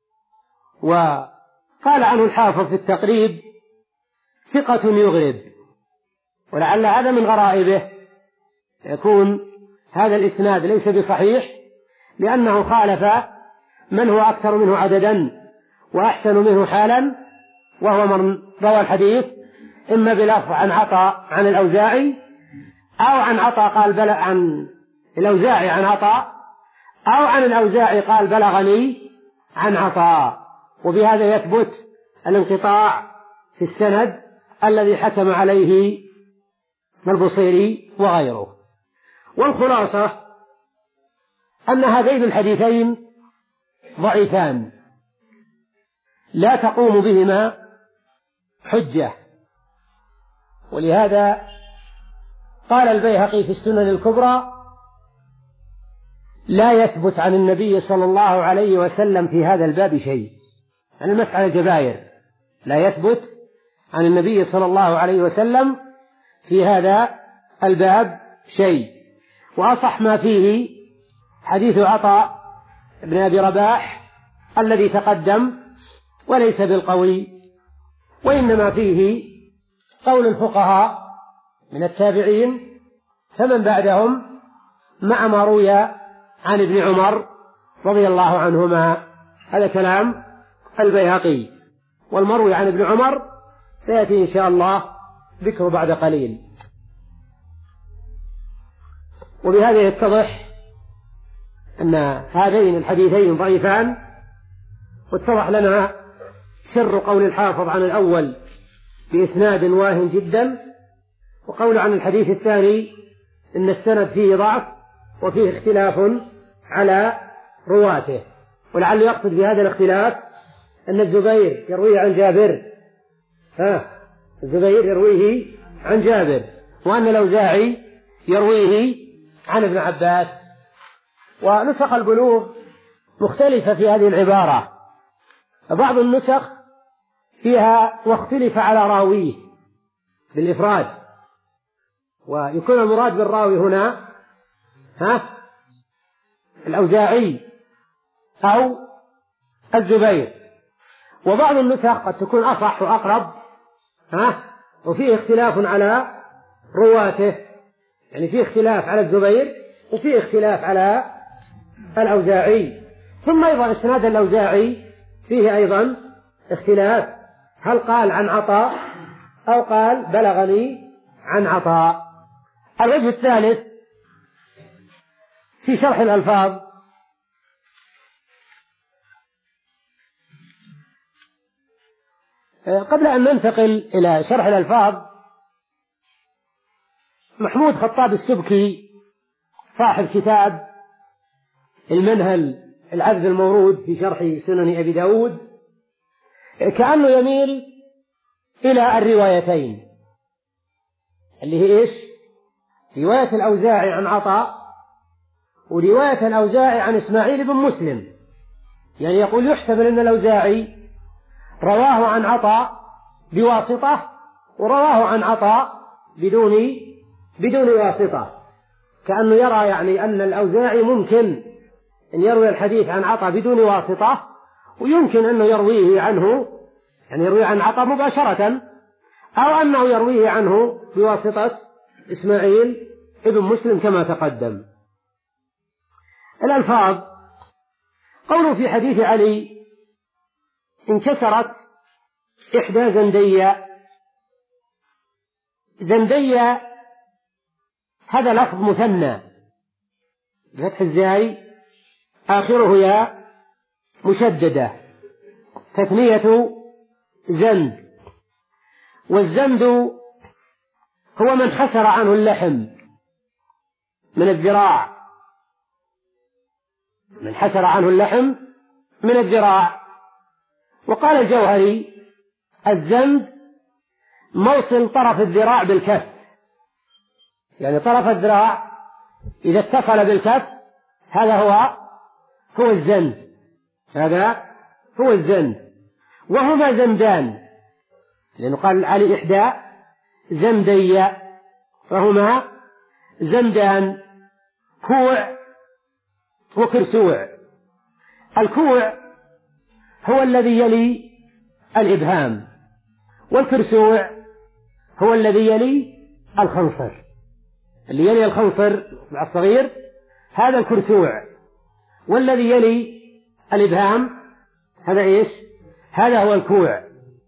وقال عنه الحافظ في التقريب: ثقة يغرب. ولعل هذا من غرائبه، يكون هذا الإسناد ليس بصحيح لأنه خالف من هو أكثر منه عددا وأحسن منه حالا، وهو من روى الحديث إما بلفظ عن عطاء عن الأوزاعي، أو عن عطاء قال بلغ عن الأوزاعي عن عطاء، أو عن الأوزاعي قال بلغني عن عطاء. وبهذا يثبت الانقطاع في السند الذي حكم عليه البصيري وغيره. والخلاصة أن هذين الحديثين ضعيفان لا تقوم بهما حجة. ولهذا قال البيهقي في السنن الكبرى: لا يثبت عن النبي صلى الله عليه وسلم في هذا الباب شيء. عن المسألة الجبائر لا يثبت عن النبي صلى الله عليه وسلم في هذا الباب شيء. وأصح ما فيه حديث عطاء بن أبي رباح الذي تقدم، وليس بالقوي، وإنما فيه قول الفقهاء من التابعين فمن بعدهم مع ما روي عن ابن عمر رضي الله عنهما. هذا كلام البيهقي. والمروي عن ابن عمر سيأتي إن شاء الله ذكره بعد قليل. وبهذا يتضح أن هذين الحديثين ضعيفان، واتضح لنا سر قول الحافظ عن الأول بإسناد واهن جدا، وقول عن الحديث الثاني إن السند فيه ضعف وفيه اختلاف على رواته. ولعل يقصد بهذا الاختلاف أن الزبير يرويه عن جابر، ها الزبير يرويه عن جابر، وأن الأوزاعي يرويه عن ابن عباس. ونسخ البلوغ مختلفة في هذه العبارة، بعض النسخ فيها واختلف على راويه بالإفراد، ويكون المراد بالراوي هنا ها الأوزاعي أو الزبير. وبعض النسخ قد تكون أصح وأقرب ها وفيه اختلاف على رواته، يعني فيه اختلاف على الزبير وفيه اختلاف على الأوزاعي. ثم أيضا إسناد الأوزاعي فيه أيضا اختلاف، هل قال عن عطاء أو قال بلغني عن عطاء. الوجه الثالث في شرح الألفاظ، قبل أن ننتقل إلى شرح الألفاظ، محمود خطاب السبكي صاحب كتاب المنهل العذب المورود في شرح سنن أبي داود كأنه يميل إلى الروايتين، اللي هي إيش؟ رواية الأوزاعي عن عطاء ورواية الأوزاعي عن إسماعيل بن مسلم. يعني يقول يحتمل أن الأوزاعي رواه عن عطاء بواسطة ورواه عن عطاء بدون بدون واسطة، كأنه يرى يعني أن الأوزاعي ممكن أن يروي الحديث عن عطاء بدون واسطة، ويمكن أنه يرويه عنه يعني يرويه عن عطاء مباشرة، أو أنه يرويه عنه بواسطة إسماعيل ابن مسلم كما تقدم. الألفاظ، قوله في حديث علي انكسرت إحدى زندية. زندية هذا لفظ مثنى بفتح الزاي آخره يا مشددة، تثنية زند. والزند هو من حسر عنه اللحم من الذراع، من حسر عنه اللحم من الذراع. وقال الجوهري الزند موصل طرف الذراع بالكف، يعني طرف الذراع إذا اتصل بالكف هذا هو هو الزند، هذا هو الزند. وهما زندان، لأنه قال علي إحدى زندية، فهما زندان كوع وكرسوع. الكوع هو الذي يلي الإبهام، والكرسوع هو الذي يلي الخنصر. اللي يلي الخنصر مع الصغير هذا الكرسوع، والذي يلي الإبهام هذا إيش؟ هذا هو الكوع.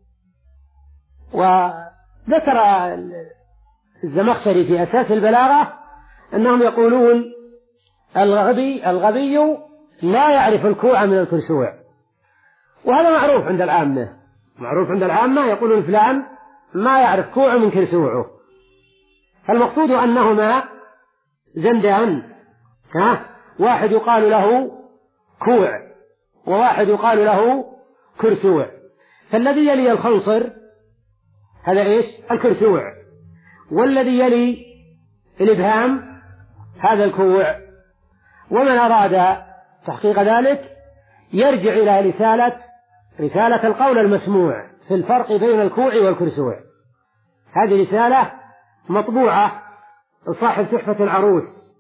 وذكر الزمخشري في أساس البلاغة أنهم يقولون الغبي الغبي لا يعرف الكوع من الكرسوع، وهذا معروف عند العامة، معروف عند العامة يقولون فلان ما يعرف كوع من كرسوعه. فالمقصود أنهما زندان، ها واحد يقال له كوع وواحد يقال له كرسوع. فالذي يلي الخنصر هذا إيش؟ الكرسوع، والذي يلي الإبهام هذا الكوع. ومن أراد تحقيق ذلك يرجع إلى رسالة رسالة القول المسموع في الفرق بين الكوع والكرسوع. هذه رسالة مطبوعة صاحب تحفة العروس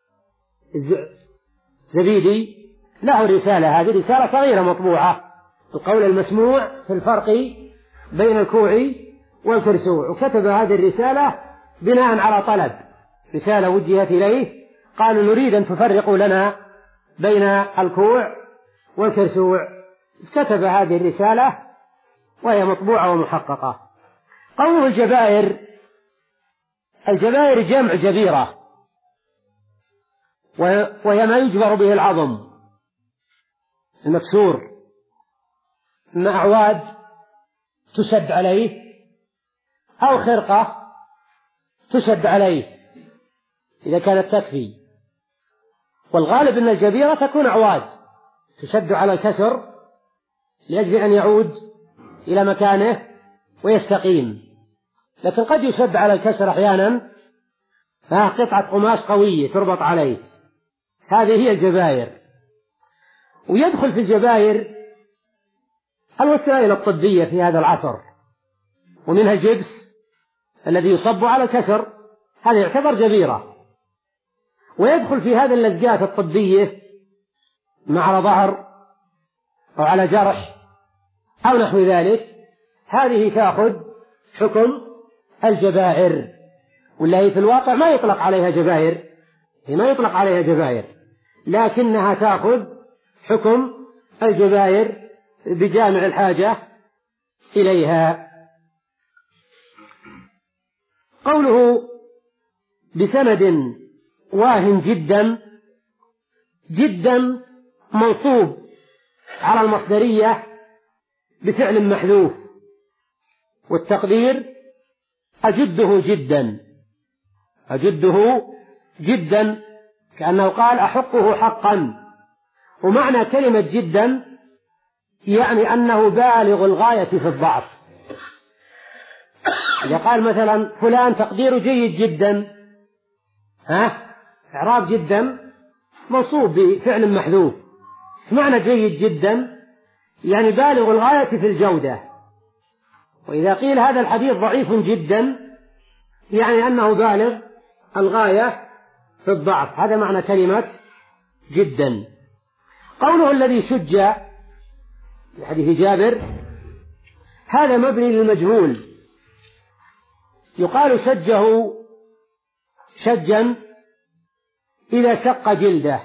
زبيدي له رسالة، هذه رسالة صغيرة مطبوعة، القول المسموع في الفرق بين الكوع والكرسوع. وكتب هذه الرسالة بناء على طلب، رسالة وجهت إليه قالوا نريد أن تفرقوا لنا بين الكوع والكرسوع. كتب هذه الرسالة وهي مطبوعة ومحققة. قوله الجبائر، الجبائر جمع جبيرة، وهي ما يجبر به العظم المكسور، إما أعواد تشد عليه أو خرقة تشد عليه إذا كانت تكفي. والغالب أن الجبيرة تكون أعواد تشد على الكسر لأجل أن يعود إلى مكانه ويستقيم، لكن قد يشد على الكسر أحيانا فها قطعة قماش قوية تربط عليه، هذه هي الجباير. ويدخل في الجباير الوسائل الطبية في هذا العصر، ومنها الجبس الذي يصب على الكسر، هذا يعتبر جبيرة. ويدخل في هذا اللزقات الطبية مع على ظهر أو على جرح أو نحو ذلك، هذه تأخذ حكم الجبائر، ولا هي في الواقع ما يطلق عليها جبائر، هي ما يطلق عليها جبائر، لكنها تأخذ حكم الجبائر بجامع الحاجة إليها. قوله بسند واهن جدا، جدا منصوب على المصدرية بفعل محذوف، والتقدير أجده جدا، أجده جدا كأنه قال أحقه حقا. ومعنى كلمة جدا يعني أنه بالغ الغاية في الضعف. إذا قال مثلا فلان تقديره جيد جدا، ها إعراب جدا منصوب بفعل محذوف، معنى جيد جدا يعني بالغ الغاية في الجودة. وإذا قيل هذا الحديث ضعيف جدا يعني أنه بالغ الغاية في الضعف، هذا معنى كلمة جدا. قوله الذي شج في حديث جابر هذا مبني للمجهول، يقال شجه شجا إذا شق جلده،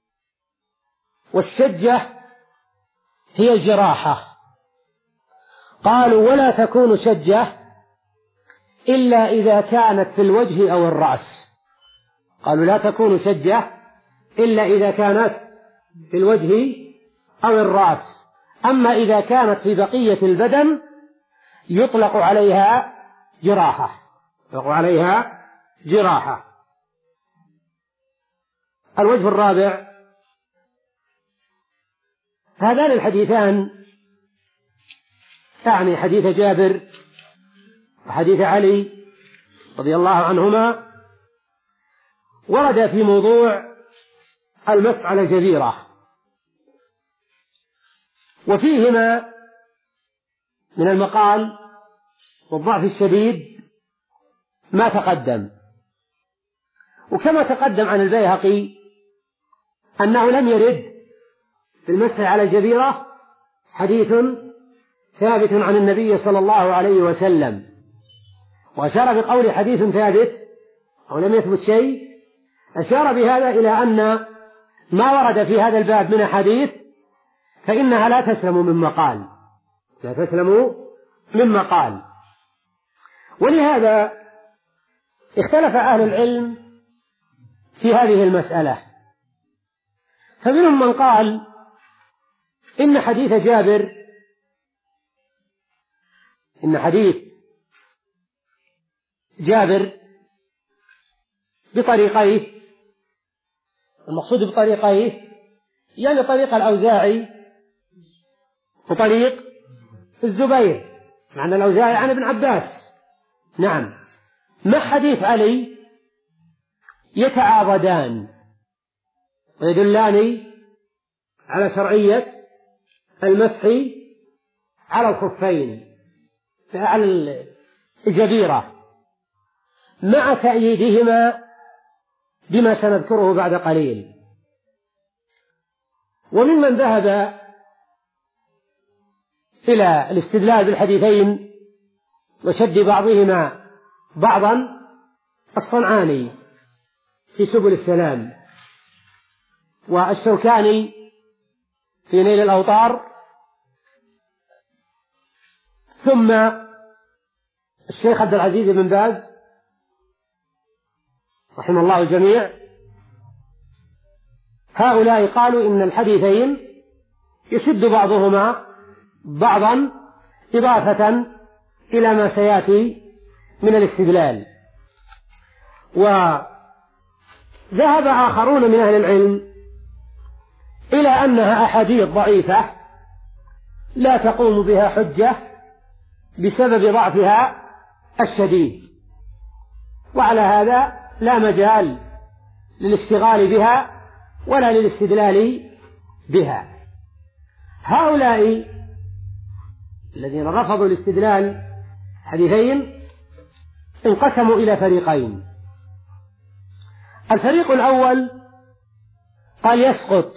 والشجة هي الجراحة. قالوا ولا تكون شجة إلا إذا كانت في الوجه أو الرأس، قالوا لا تكون شجة إلا إذا كانت في الوجه أو الرأس، أما إذا كانت في بقية البدن يطلق عليها جراحة، يطلق عليها جراحة. الوجه الرابع، هذان الحديثان يعني حديث جابر وحديث علي رضي الله عنهما ورد في موضوع المسح على الجبيرة، وفيهما من المقال والضعف الشديد ما تقدم. وكما تقدم عن البيهقي أنه لم يرد في المسح على الجبيرة حديث ثابت عن النبي صلى الله عليه وسلم، وأشار بقول حديث ثابت أو لم يثبت شيء، أشار بهذا إلى أن ما ورد في هذا الباب من حديث فإنها لا تسلم من مقال، لا تسلم من مقال. ولهذا اختلف أهل العلم في هذه المسألة، فمنهم من قال إن حديث جابر إن حديث جابر بطريقيه، المقصود بطريقيه يعني طريق الأوزاعي وطريق الزبير، معنى الأوزاعي عن ابن عباس، نعم، مع حديث علي يتعاضدان ويدلان على شرعية المسح على الخفين على الجبيرة، مع تأييدهما بما سنذكره بعد قليل. وممن ذهب إلى الاستدلال بالحديثين وشد بعضهما بعضا الصنعاني في سبل السلام، والشوكاني في نيل الأوطار، ثم الشيخ عبد العزيز بن باز رحمه الله الجميع، هؤلاء قالوا إن الحديثين يشد بعضهما بعضا إضافة إلى ما سيأتي من الاستدلال. وذهب آخرون من أهل العلم إلى أنها أحاديث ضعيفة لا تقوم بها حجة بسبب ضعفها الشديد، وعلى هذا لا مجال للاشتغال بها ولا للاستدلال بها. هؤلاء الذين رفضوا الاستدلال حديثين انقسموا إلى فريقين. الفريق الأول قال يسقط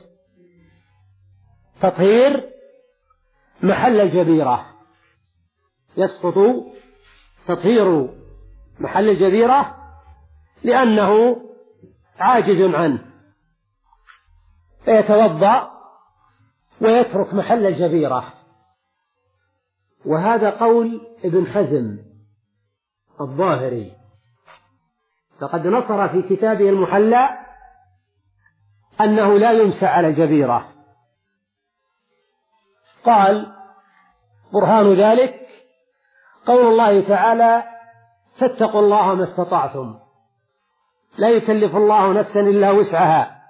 تطهير محل الجبيرة، يسقط تطهير محل الجبيرة لأنه عاجز عنه، فيتوضأ ويترك محل الجبيرة. وهذا قول ابن حزم الظاهري، فقد نصر في كتابه المحلى أنه لا يمسح على الجبيرة. قال برهان ذلك قول الله تعالى فاتقوا الله ما استطعتم لا يكلف الله نفسا إلا وسعها.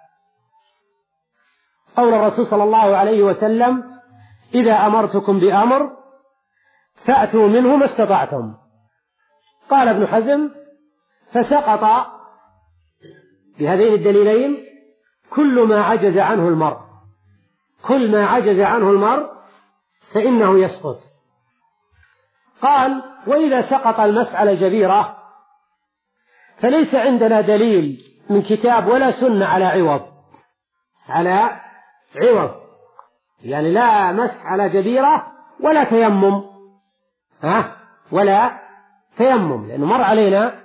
قول الرسول صلى الله عليه وسلم إذا أمرتكم بأمر فأتوا منه ما استطعتم. قال ابن حزم فسقط بهذين الدليلين كل ما عجز عنه المرء، كل ما عجز عنه المرء فإنه يسقط. قال وإذا سقط المسح على الجبيرة فليس عندنا دليل من كتاب ولا سنة على عوض، على عوض يعني لا مسح على جبيرة ولا تيمم، ها ولا تيمم، لأنه مر علينا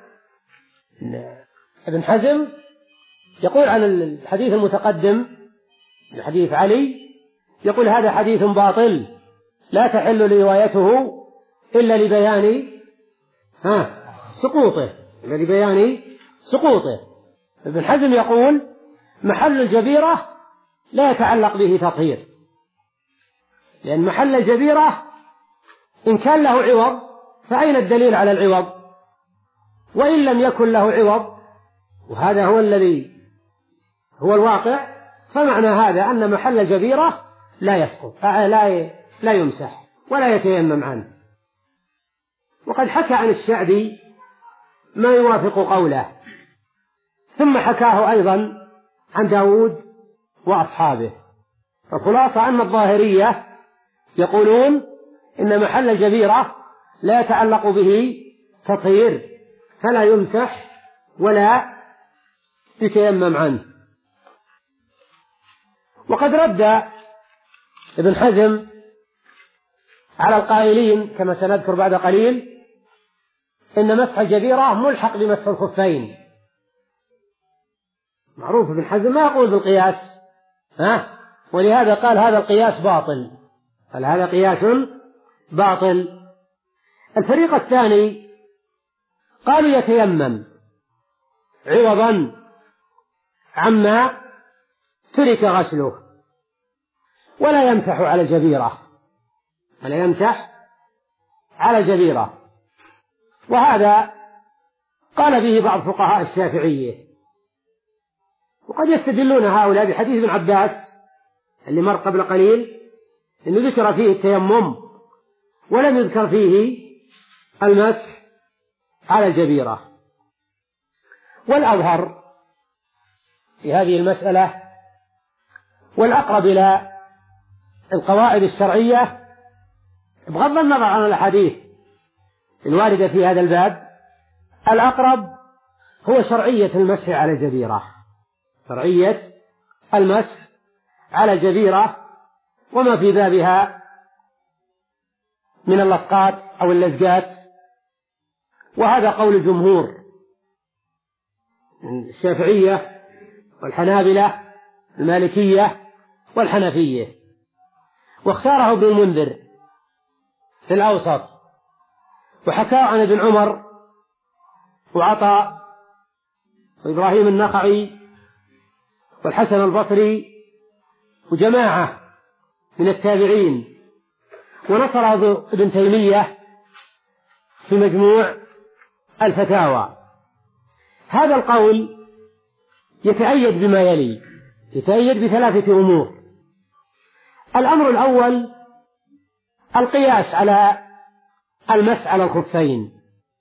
ابن حزم يقول عن الحديث المتقدم حديث علي، يقول هذا حديث باطل لا تحل روايته إلا لبيان ها سقوطه، إلا لبيان سقوطه. ابن حزم يقول محل الجبيرة لا يتعلق به تطهير، لأن محل الجبيرة إن كان له عوض فأين الدليل على العوض؟ وإن لم يكن له عوض وهذا هو الذي هو الواقع، فمعنى هذا أن محل الجبيرة لا يسقط لا لا يمسح ولا يتيمم عنه. وقد حكى عن الشعبي ما يوافق قوله، ثم حكاه أيضا عن داود وأصحابه. فالخلاصة أن الظاهرية يقولون إن محل الجبيرة لا يتعلق به تطهير فلا يمسح ولا يتيمم عنه. وقد رد ابن حزم على القائلين كما سنذكر بعد قليل إن مسح الجبيرة ملحق بمسح الخفين. معروف ابن حزم ما يقول بالقياس، ها؟ ولهذا قال هذا القياس باطل، قال هذا قياس باطل. الفريق الثاني قالوا يتيمم عوضا عما ترك غسله ولا يمسح على الجبيرة، ولا يمسح على الجبيرة. وهذا قال به بعض فقهاء الشافعية. وقد يستدلون هؤلاء بحديث ابن عباس اللي مر قبل قليل إنه ذكر فيه التيمم ولم يذكر فيه المسح على الجبيرة. والأظهر في هذه المسألة والأقرب إلى القواعد الشرعية بغض النظر عن الأحاديث الواردة في هذا الباب، الأقرب هو شرعية المسح على الجبيرة، شرعية المسح على الجبيرة وما في بابها من اللصقات أو اللزقات. وهذا قول الجمهور الشافعية والحنابلة المالكية والحنفية، واختاره ابن المنذر في الأوسط، وحكاه عن ابن عمر وعطاء وإبراهيم النخعي والحسن البصري وجماعة من التابعين، ونصره ابن تيمية في مجموع الفتاوى. هذا القول يتأيد بما يلي، يتأيد بثلاثة أمور. الأمر الأول القياس على المسح على الخفين،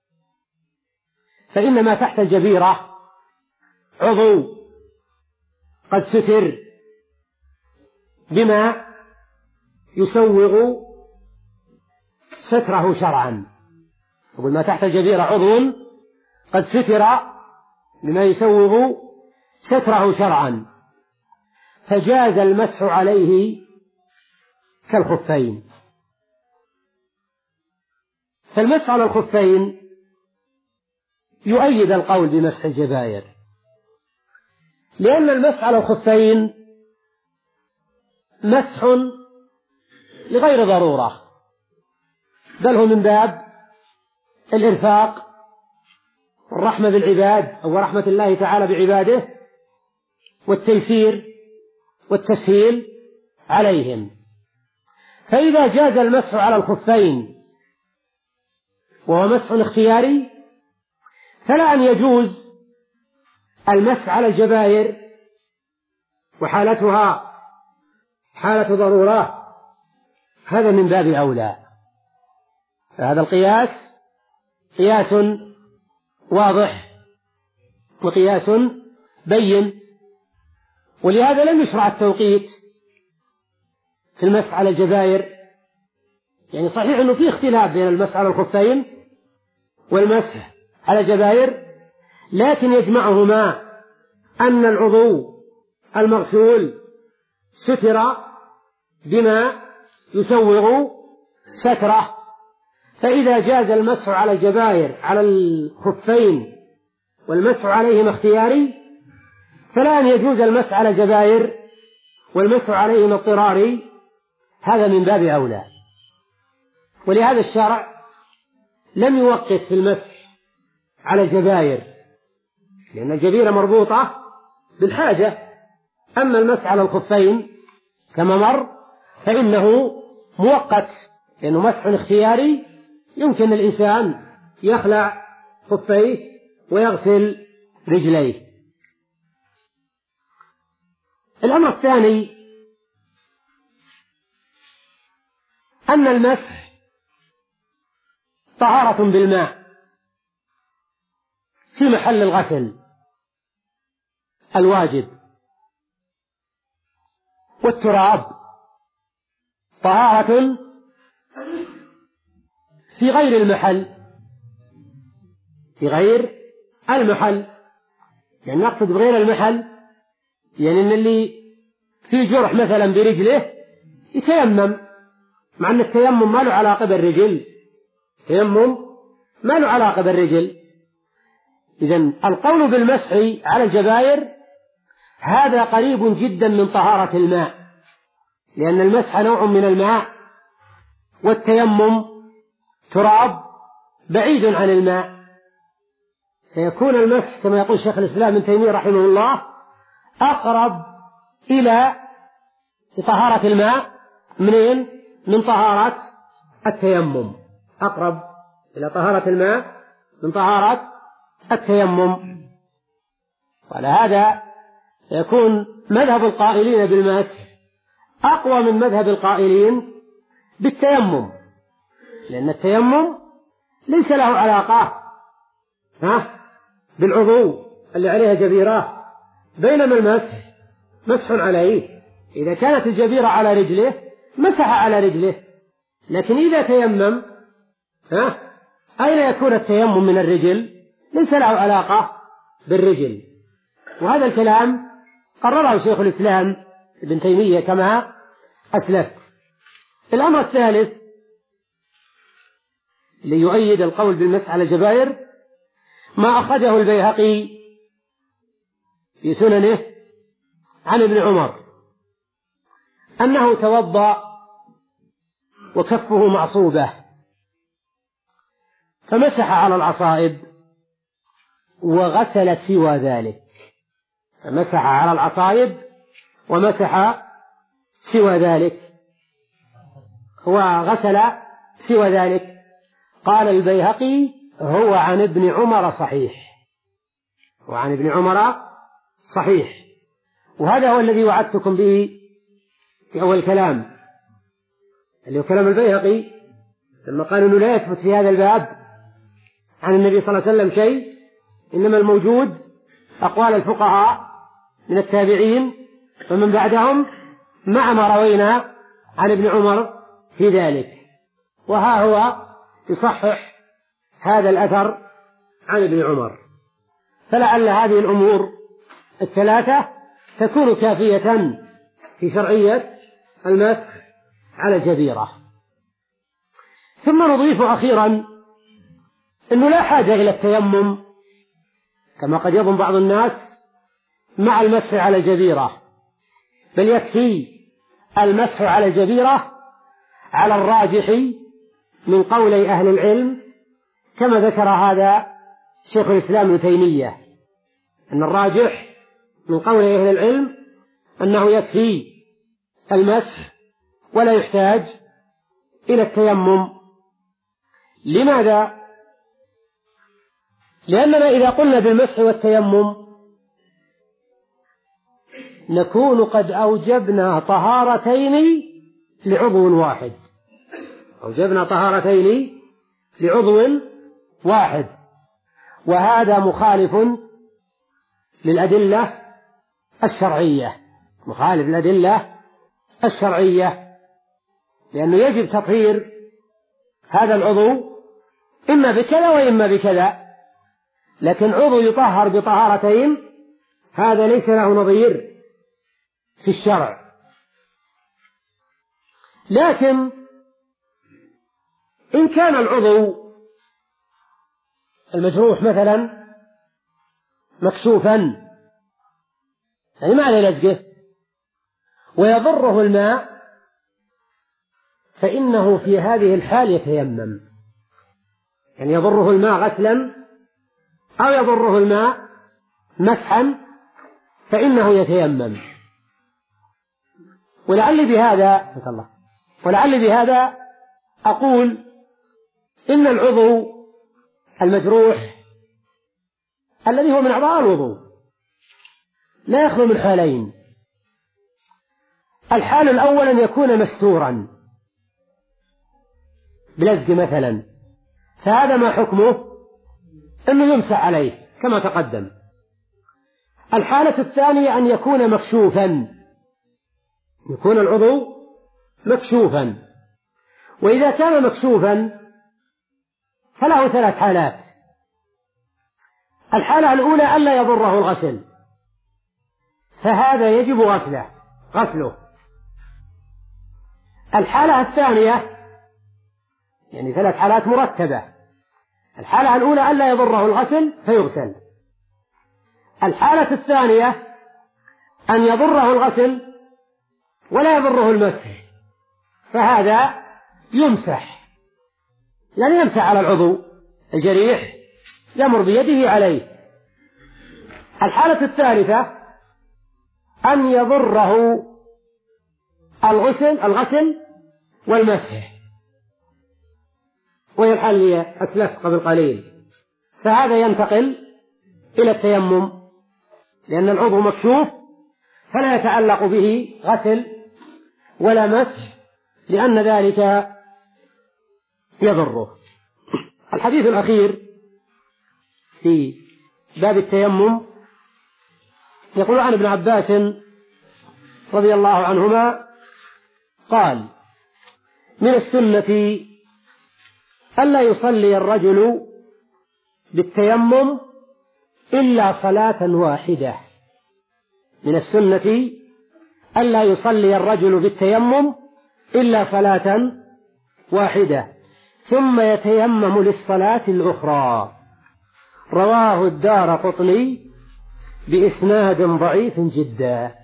فإن ما تحت الجبيرة عضو قد ستر بما يسوغ ستره شرعا. يقول ما تحت الجبيرة عضو قد ستر بما يسوغ ستره شرعا، فجاز المسح عليه كالخفين. فالمسح على الخفين يؤيد القول بمسح الجبائر، لأن المسح على الخفين مسح لغير ضرورة، بل هو من باب الإرفاق والرحمة بالعباد أو رحمة الله تعالى بعباده والتيسير والتسهيل عليهم. فإذا جاز المسح على الخفين وهو مسح اختياري، فلا أن يجوز المسح على الجبائر وحالتها حالة ضرورة، هذا من باب أولى. فهذا القياس قياس واضح وقياس بين، ولهذا لم يشرع التوقيت في المسح على الجبائر. يعني صحيح أنه في اختلاف بين المسح على الخفين والمسح على الجبائر، لكن يجمعهما أن العضو المغسول ستر بما يسوغ ستره. فإذا جاز المسح على الجبائر على الخفين والمسح عليهم اختياري، فلا أن يجوز المسح على الجبائر والمسح عليهم اضطراري، هذا من باب أولى. ولهذا الشرع لم يوقت في المسح على الجبائر، لأن الجبيرة مربوطة بالحاجة. أما المسح على الخفين كما مر فإنه مؤقت، لأنه مسح اختياري، يمكن الإنسان يخلع خفيه ويغسل رجليه. الأمر الثاني أن المسح طهارة بالماء في محل الغسل الواجب، والتراب طهارة في غير المحل، في غير المحل. يعني نقصد بغير المحل، يعني أن اللي في جرح مثلا برجله يتيمم، مع أن التيمم ما له علاقة بالرجل، التيمم ما له علاقة بالرجل. إذن القول بالمسح على الجبائر هذا قريب جدا من طهارة الماء، لأن المسح نوع من الماء، والتيمم تراب بعيد عن الماء، فيكون المسح كما يقول شيخ الإسلام ابن تيمية رحمه الله أقرب إلى طهارة الماء منين؟ من طهارة التيمم، أقرب إلى طهارة الماء من طهارة التيمم. وعلى هذا يكون مذهب القائلين بالمسح أقوى من مذهب القائلين بالتيمم، لأن التيمم ليس له علاقة ها بالعضو اللي عليها جبيرة، بينما المسح مسح عليه. إذا كانت الجبيرة على رجله مسح على رجله، لكن إذا تيمم ها أين يكون التيمم من الرجل؟ ليس له علاقة بالرجل. وهذا الكلام قرره شيخ الإسلام ابن تيمية كما أسلفت. الأمر الثالث ليؤيد القول بالمسح على الجبائر ما أخرجه البيهقي في سننه عن ابن عمر أنه توضأ وكفه معصوبة فمسح على العصائب وغسل سوى ذلك، مسح على العصايب ومسح سوى ذلك وغسل سوى ذلك. قال البيهقي هو عن ابن عمر صحيح، وعن ابن عمر صحيح. وهذا هو الذي وعدتكم به في أول كلام، اللي هو كلام البيهقي لما قال أنه لا يثبت في هذا الباب عن النبي صلى الله عليه وسلم شيء، إنما الموجود أقوال الفقهاء من التابعين ومن بعدهم مع ما روينا عن ابن عمر في ذلك. وها هو يصحح هذا الأثر عن ابن عمر. فلعل هذه الأمور الثلاثة تكون كافية في شرعية المسح على الجبيرة. ثم نضيف أخيرا أنه لا حاجة إلى التيمم كما قد يظن بعض الناس مع المسح على الجبيرة، بل يكفي المسح على الجبيرة على الراجح من قولي أهل العلم، كما ذكر هذا شيخ الإسلام ابن تيمية، أن الراجح من قولي أهل العلم أنه يكفي المسح ولا يحتاج إلى التيمم. لماذا؟ لأننا إذا قلنا بالمسح والتيمم نكون قد أوجبنا طهارتين لعضو واحد، أوجبنا طهارتين لعضو واحد، وهذا مخالف للأدلة الشرعية، مخالف للأدلة الشرعية، لأنه يجب تطهير هذا العضو إما بكذا وإما بكذا، لكن عضو يطهر بطهارتين هذا ليس له نظير في الشرع. لكن إن كان العضو المجروح مثلا مكشوفا يعني ما عليه لزقه ويضره الماء، فإنه في هذه الحال يتيمم، يعني يضره الماء غسلا أو يضره الماء مسحا فإنه يتيمم. ولعل بهذا الله ولعل بهذا أقول إن العضو المجروح الذي هو من أعضاء الوضوء لا يخلو من حالين. الحال الأول أن يكون مستورا بلزق مثلا، فهذا ما حكمه أنه يمسح عليه كما تقدم. الحالة الثانية أن يكون مكشوفا، يكون العضو مكشوفا، وإذا كان مكشوفا فله ثلاث حالات. الحالة الأولى ألا يضره الغسل، فهذا يجب غسله غسله. الحالة الثانية يعني ثلاث حالات مرتبة، الحالة الأولى ألا يضره الغسل فيغسل، الحالة الثانية أن يضره الغسل ولا يضره المسح فهذا يمسح، يعني يمسح على العضو الجريح يمر بيده عليه. الحالة الثالثة أن يضره الغسل الغسل والمسح، وهي الحال اللي أسلفت قبل قليل، فهذا ينتقل إلى التيمم لأن العضو مكشوف فلا يتعلق به غسل ولا مسح لأن ذلك يضره. الحديث الأخير في باب التيمم يقول عن ابن عباس رضي الله عنهما قال: من السنة ألا يصلي الرجل بالتيمم إلا صلاة واحدة. من السنة ألا يصلي الرجل بالتيمم إلا صلاة واحدة ثم يتيمم للصلاة الأخرى. رواه الدارقطني بإسناد ضعيف جدا.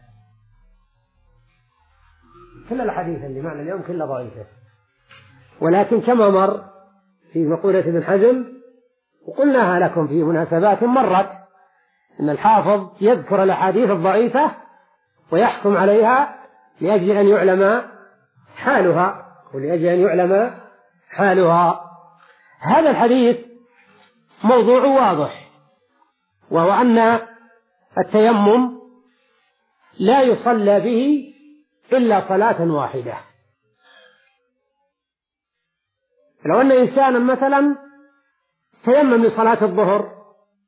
كل الحديث اللي معنا اليوم كله ضعيفة، ولكن كما مر في مقولة ابن حزم وقلناها لكم في مناسبات مرت أن الحافظ يذكر الأحاديث الضعيفة ويحكم عليها لأجل أن يعلم حالها ولأجل أن يعلم حالها. هذا الحديث موضوع واضح، وهو أن التيمم لا يصلى به إلا صلاة واحدة. لو أن إنسانا مثلا تيمم لصلاة الظهر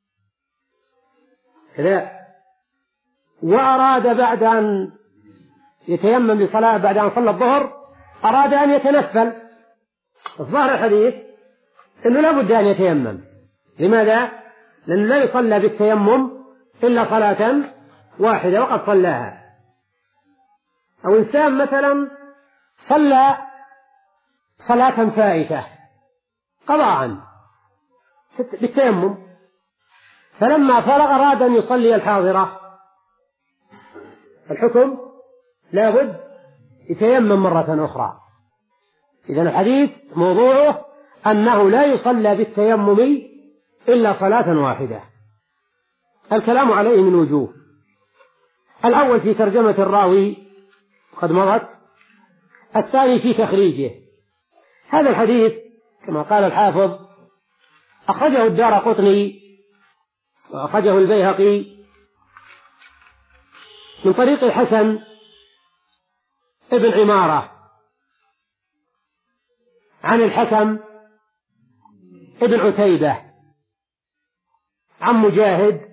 كذا وأراد بعد أن يتيمم لصلاة بعد أن صلى الظهر أراد أن يتنفل، الظاهر الحديث أنه لا بد أن يتيمم. لماذا؟ لأنه لا يصلى بالتيمم إلا صلاة واحدة وقد صلاها. أو إنسان مثلا صلى صلاة فائتة قضاء بالتيمم، فلما فرغ أراد أن يصلي الحاضرة، الحكم لا بد يتيمم مرة أخرى. إذن الحديث موضوعه أنه لا يصلى بالتيمم إلا صلاة واحدة. الكلام عليه من وجوه. الأول في ترجمة الراوي قد مضت، الثاني في تخريجه. هذا الحديث كما قال الحافظ أخرجه الدارقطني وأخرجه البيهقي من طريق الحسن ابن عمارة عن الحكم ابن عتيبة عن مجاهد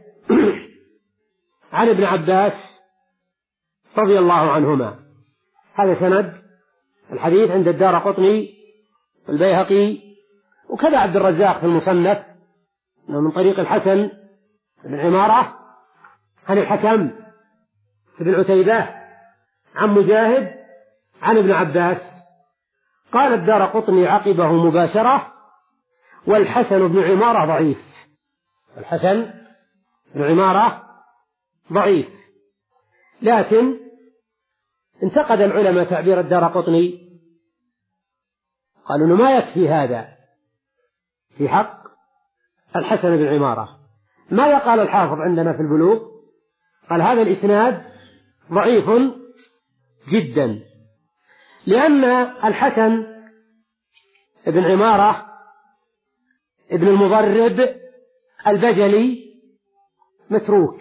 عن ابن عباس رضي الله عنهما. هذا سند الحديث عند الدارقطني والبيهقي وكذا عبد الرزاق في المصنف من طريق الحسن بن عمارة عن الحكم بن عتيبة عن مجاهد عن ابن عباس. قال الدارقطني عقبه مباشرة: والحسن بن عمارة ضعيف. الحسن بن عمارة ضعيف، لكن انتقد العلماء تعبير الدارقطني، قالوا إنه ما يكفي هذا في حق الحسن بن عمارة. ماذا قال الحافظ عندنا في البلوغ؟ قال هذا الإسناد ضعيف جدا، لأن الحسن بن عمارة ابن المضرب البجلي متروك،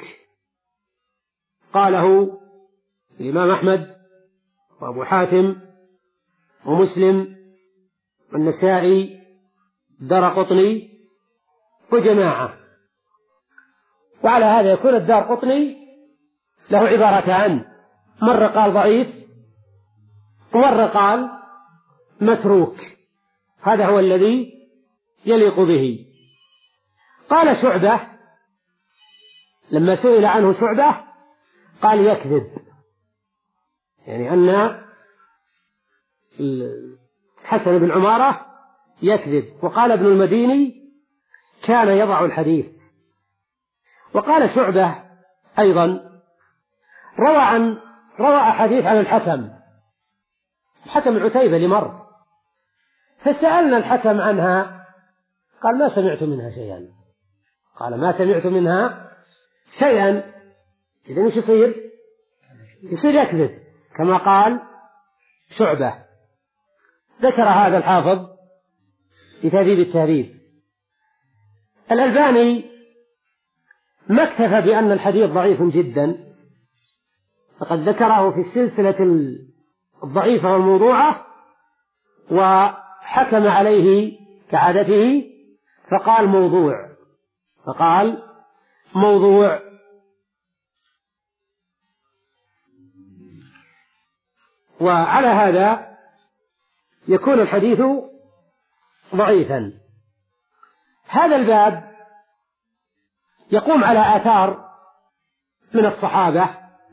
قاله الإمام أحمد وأبو حاتم ومسلم والنسائي الدارقطني وجماعة. وعلى هذا يكون الدارقطني له عبارتان، مرة قال ضعيف ومرة قال متروك، هذا هو الذي يليق به. قال شعبة لما سئل عنه شعبة قال يكذب، يعني أن الحسن بن عمارة يكذب. وقال ابن المديني كان يضع الحديث. وقال شعبة أيضا روى عن روى أحاديث عن الحكم الحكم العتيبة لمر، فسألنا الحكم عنها قال ما سمعت منها شيئا، قال ما سمعت منها شيئا. إذن إيش يصير؟ يصير يكذب كما قال شعبة. ذكر هذا الحافظ في تهذيب التهذيب. الألباني ما اكتفى بأن الحديث ضعيف جدا، فقد ذكره في السلسلة الضعيفة والموضوعة وحكم عليه كعادته فقال موضوع فقال موضوع وعلى هذا يكون الحديث ضعيفا. هذا الباب يقوم على آثار من الصحابة،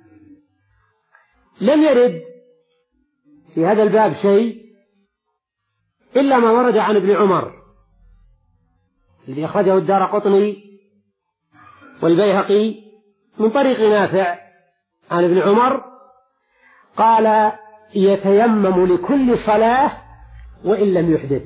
لم يرد في هذا الباب شيء إلا ما ورد عن ابن عمر الذي أخرجه الدارقطني والبيهقي من طريق نافع عن ابن عمر قال يتيمم لكل صلاة وإن لم يحدث.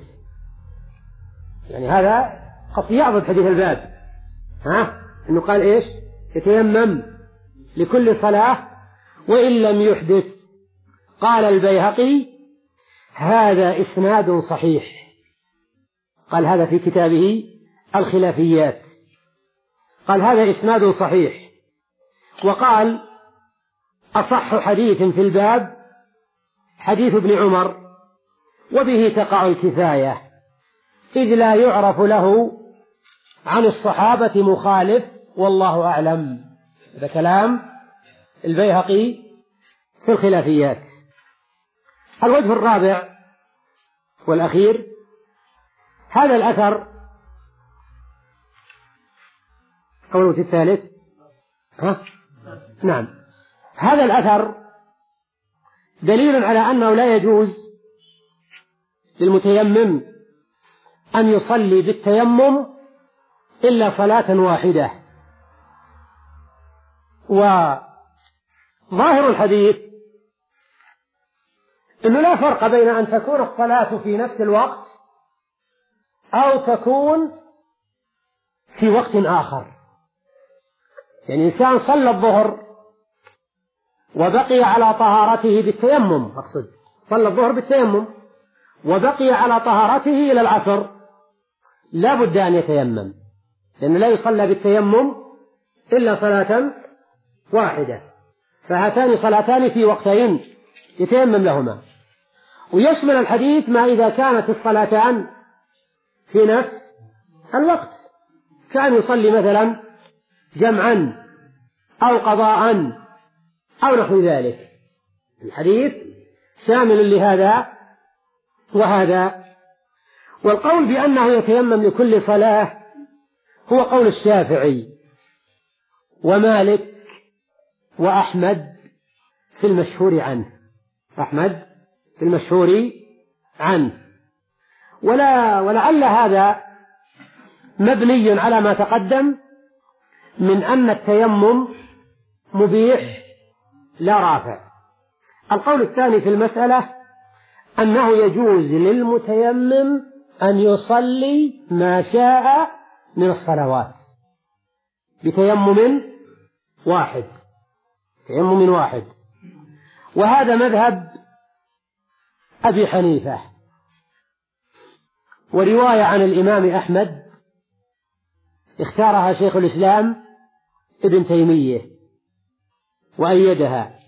يعني هذا قصد يعضد حديث الباب، ها إنه قال إيش يتيمم لكل صلاة وإن لم يحدث. قال البيهقي: هذا إسناد صحيح. قال هذا في كتابه الخلافيات، قال هذا إسناد صحيح. وقال: أصح حديث في الباب حديث ابن عمر، وبه تقع الكفاية، إذ لا يعرف له عن الصحابة مخالف، والله أعلم. هذا كلام البيهقي في الخلافيات. الوجه الرابع والأخير: هذا الأثر أو الوجه الثالث ها؟ نعم، هذا الأثر دليل على أنه لا يجوز للمتيمم أن يصلي بالتيمم إلا صلاة واحدة. وظاهر الحديث أنه لا فرق بين أن تكون الصلاة في نفس الوقت أو تكون في وقت آخر. يعني إنسان صلى الظهر وبقي على طهارته بالتيمم، أقصد صلى الظهر بالتيمم وبقي على طهارته إلى العصر، لا بد أن يتيمم، لأنه لا يصلى بالتيمم إلا صلاة واحدة، فهاتان صلاتان في وقتين يتيمم لهما. ويشمل الحديث ما إذا كانت الصلاتان في نفس الوقت، كان يصلي مثلا جمعا أو قضاء أو نحو ذلك. الحديث شامل لهذا وهذا. والقول بأنه يتيمم لكل صلاة هو قول الشافعي ومالك وأحمد في المشهور عنه، أحمد في المشهور عنه. ولا ولعل هذا مبني على ما تقدم من أن التيمم مبيح لا رافع. القول الثاني في المسألة أنه يجوز للمتيمم أن يصلي ما شاء من الصلوات بتيمم واحد، تيمم واحد. وهذا مذهب أبي حنيفة، ورواية عن الإمام أحمد اختارها شيخ الإسلام ابن تيمية وأيدها،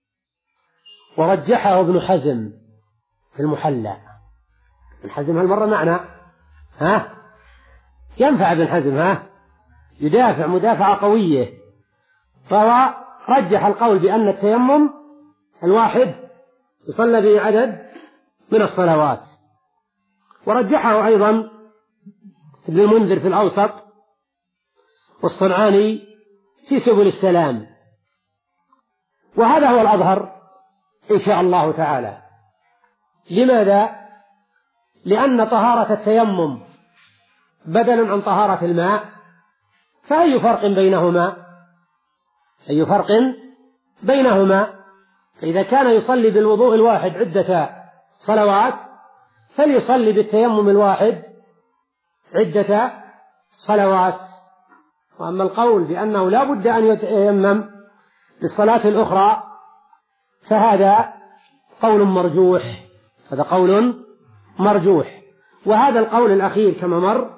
ورجحه ابن حزم في المحلى. ابن حزم هالمرة معنا، ها ينفع ابن حزم، ها يدافع مدافعة قوية، فهو رجح القول بأن التيمم الواحد يصلى به عدد من الصلوات. ورجحه أيضا ابن المنذر في الأوسط والصنعاني في سبل السلام. وهذا هو الأظهر إن شاء الله تعالى. لماذا؟ لأن طهارة التيمم بدل عن طهارة الماء، فأي فرق بينهما؟ أي فرق بينهما؟ إذا كان يصلي بالوضوء الواحد عدة صلوات فليصلي بالتيمم الواحد عدة صلوات. وأما القول بأنه لا بد أن يتيمم للصلاة الأخرى فهذا قول مرجوح، هذا قول مرجوح. وهذا القول الأخير كما مر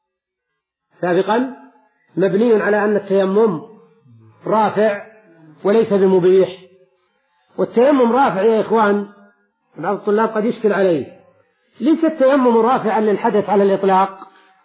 سابقا مبني على أن التيمم رافع وليس بمبيح. والتيمم رافع يا إخوان، بعض الطلاب قد يشكل عليه، ليس التيمم رافعا للحدث على الإطلاق،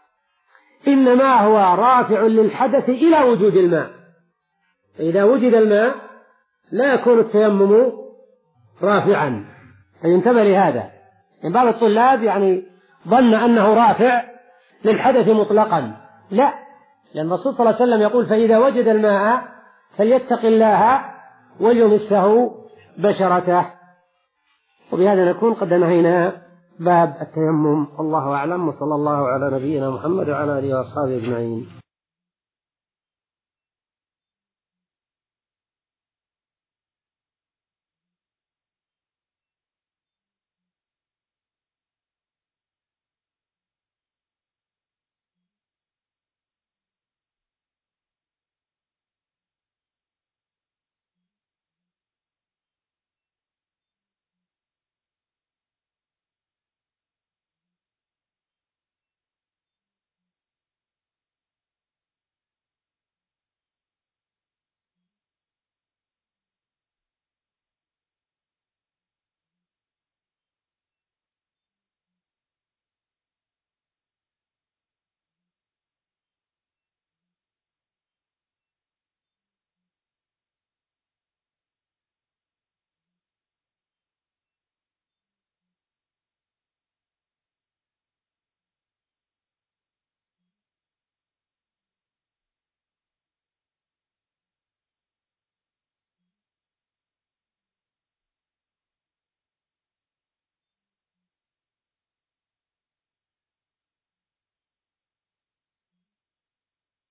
إنما هو رافع للحدث إلى وجود الماء. فإذا وجد الماء لا يكون التيمم رافعا، فينتبه لهذا. يعني بعض الطلاب يعني ظن أنه رافع للحدث مطلقا، لا، لأن الرسول صلى الله عليه وسلم يقول: فإذا وجد الماء فليتق الله وليمسه بشرته. وبهذا نكون قد انهينا باب التيمم، والله أعلم، وصلى الله على نبينا محمد وعلى آله وأصحابه أجمعين.